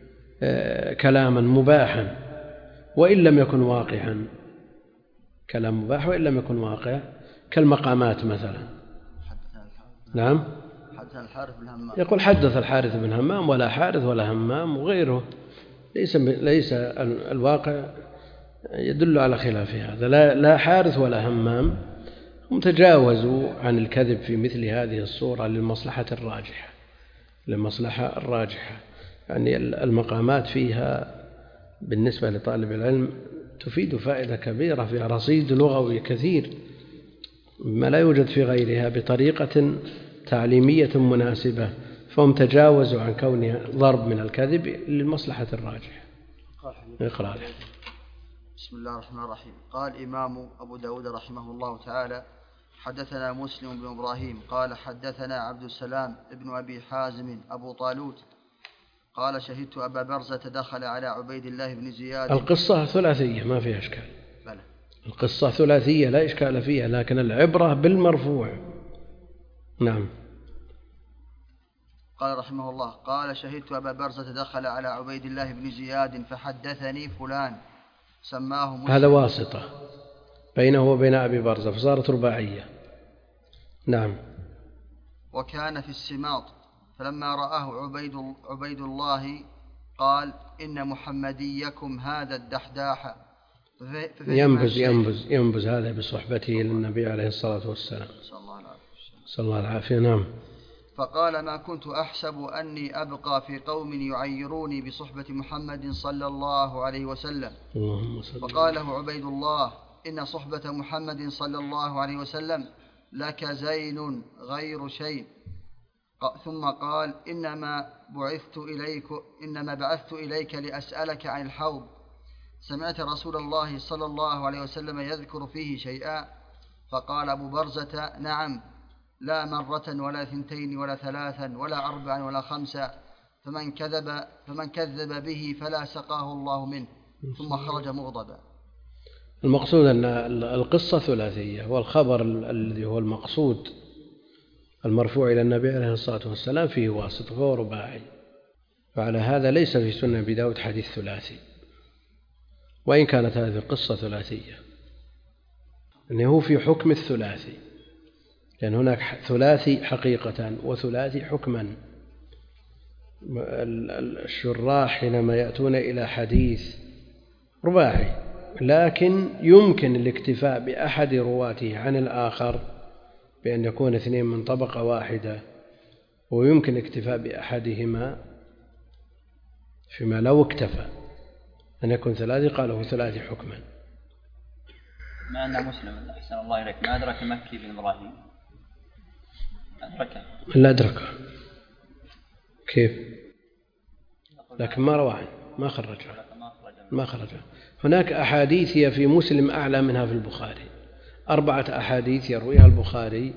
كلاما مباحا وإن لم يكن واقعا، كلام مباح وإن لم يكن واقع، كالمقامات مثلا. نعم، يقول حدث الحارث بن همام، ولا حارث ولا همام وغيره، ليس ليس الواقع يدل على خلاف هذا. لا, لا حارث ولا همام، هم تجاوزوا عن الكذب في مثل هذه الصورة للمصلحة الراجحة للمصلحة الراجحة يعني المقامات فيها بالنسبة لطالب العلم تفيد فائدة كبيرة، فيها رصيد لغوي كثير ما لا يوجد في غيرها بطريقة تعليمية مناسبة، فهم تجاوزوا عن كونها ضرب من الكذب للمصلحة الراجحة. اقرأ. بسم الله الرحمن الرحيم. قال إمام أبو داود رحمه الله تعالى: حدثنا مسلم بن إبراهيم قال حدثنا عبد السلام ابن أبي حازم أبو طالوت قال شهدت أبا برزة دخل على عبيد الله بن زياد. القصة ثلاثية ما فيها إشكال. بلى. القصة ثلاثية لا إشكال فيها، لكن العبرة بالمرفوع. نعم. قال رحمه الله: قال شهدت أبا برزة دخل على عبيد الله بن زياد فحدثني فلان سماه مسلم. هذا واسطة بينه وبين أبي برزة فصارت رباعية. نعم. وكان في السماط، فلما رآه عبيد, عبيد الله قال: إن محمديكم هذا الدحداح. ينبز ينبز ينبز هذا بصحبته للنبي عليه الصلاة والسلام صلى الله العافية. نعم. فقال: ما كنت أحسب أني أبقى في قوم يعيروني بصحبة محمد صلى الله عليه وسلم. فقال له عبيد الله: إن صحبة محمد صلى الله عليه وسلم لك زين غير شيء. ثم قال: إنما بعثت إليك إنما بعثت إليك لأسألك عن الحوض، سمعت رسول الله صلى الله عليه وسلم يذكر فيه شيئا؟ فقال أبو برزة: نعم، لا مرة ولا ثنتين ولا ثلاثا ولا أربعا ولا خمسا، فمن كذب فمن كذب به فلا سقاه الله منه. ثم خرج مغضبا. المقصود أن القصة ثلاثية، والخبر الذي هو المقصود المرفوع إلى النبي عليه الصلاة والسلام فيه واسط فهو رباعي، وعلى هذا ليس في سنة أبي داود حديث ثلاثي، وإن كانت هذه القصة ثلاثية أنه هو في حكم الثلاثي، لأن هناك ثلاثي حقيقة وثلاثي حكما. الشراح حينما يأتون إلى حديث رباعي لكن يمكن الاكتفاء بأحد رواته عن الآخر بأن يكون اثنين من طبقة واحدة، ويمكن الاكتفاء بأحدهما فيما لو اكتفى أن يكون ثلاثي قاله ثلاثي حكما. مع أنه مسلم أحسن الله إليك، ما أدرك مكي بن إبراهيم، أدركه لا أدركه كيف؟ لكن ما رواه، ما خرجه ما خرجه. هناك أحاديث هي في مسلم أعلى منها في البخاري، أربعة أحاديث يرويها البخاري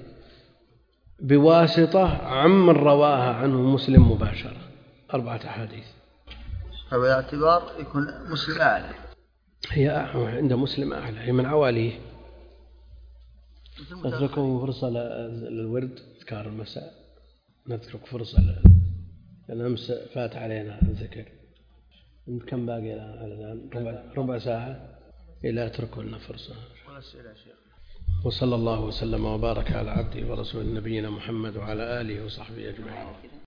بواسطة عمن رواها عنه مسلم مباشرة، أربعة أحاديث. فباعتبار يكون مسلم أعلى، هي عند مسلم أعلى، هي من عواليه. نترككم فرصة للورد أذكار المساء، نترك فرصة لأن أمس فات علينا الذكر. كم باقي الآن؟ ربع, ربع ساعة إلى أتركوا لنا فرصة. وصلى الله وسلم وبارك على عبده ورسوله نبينا محمد وعلى آله وصحبه أجمعين.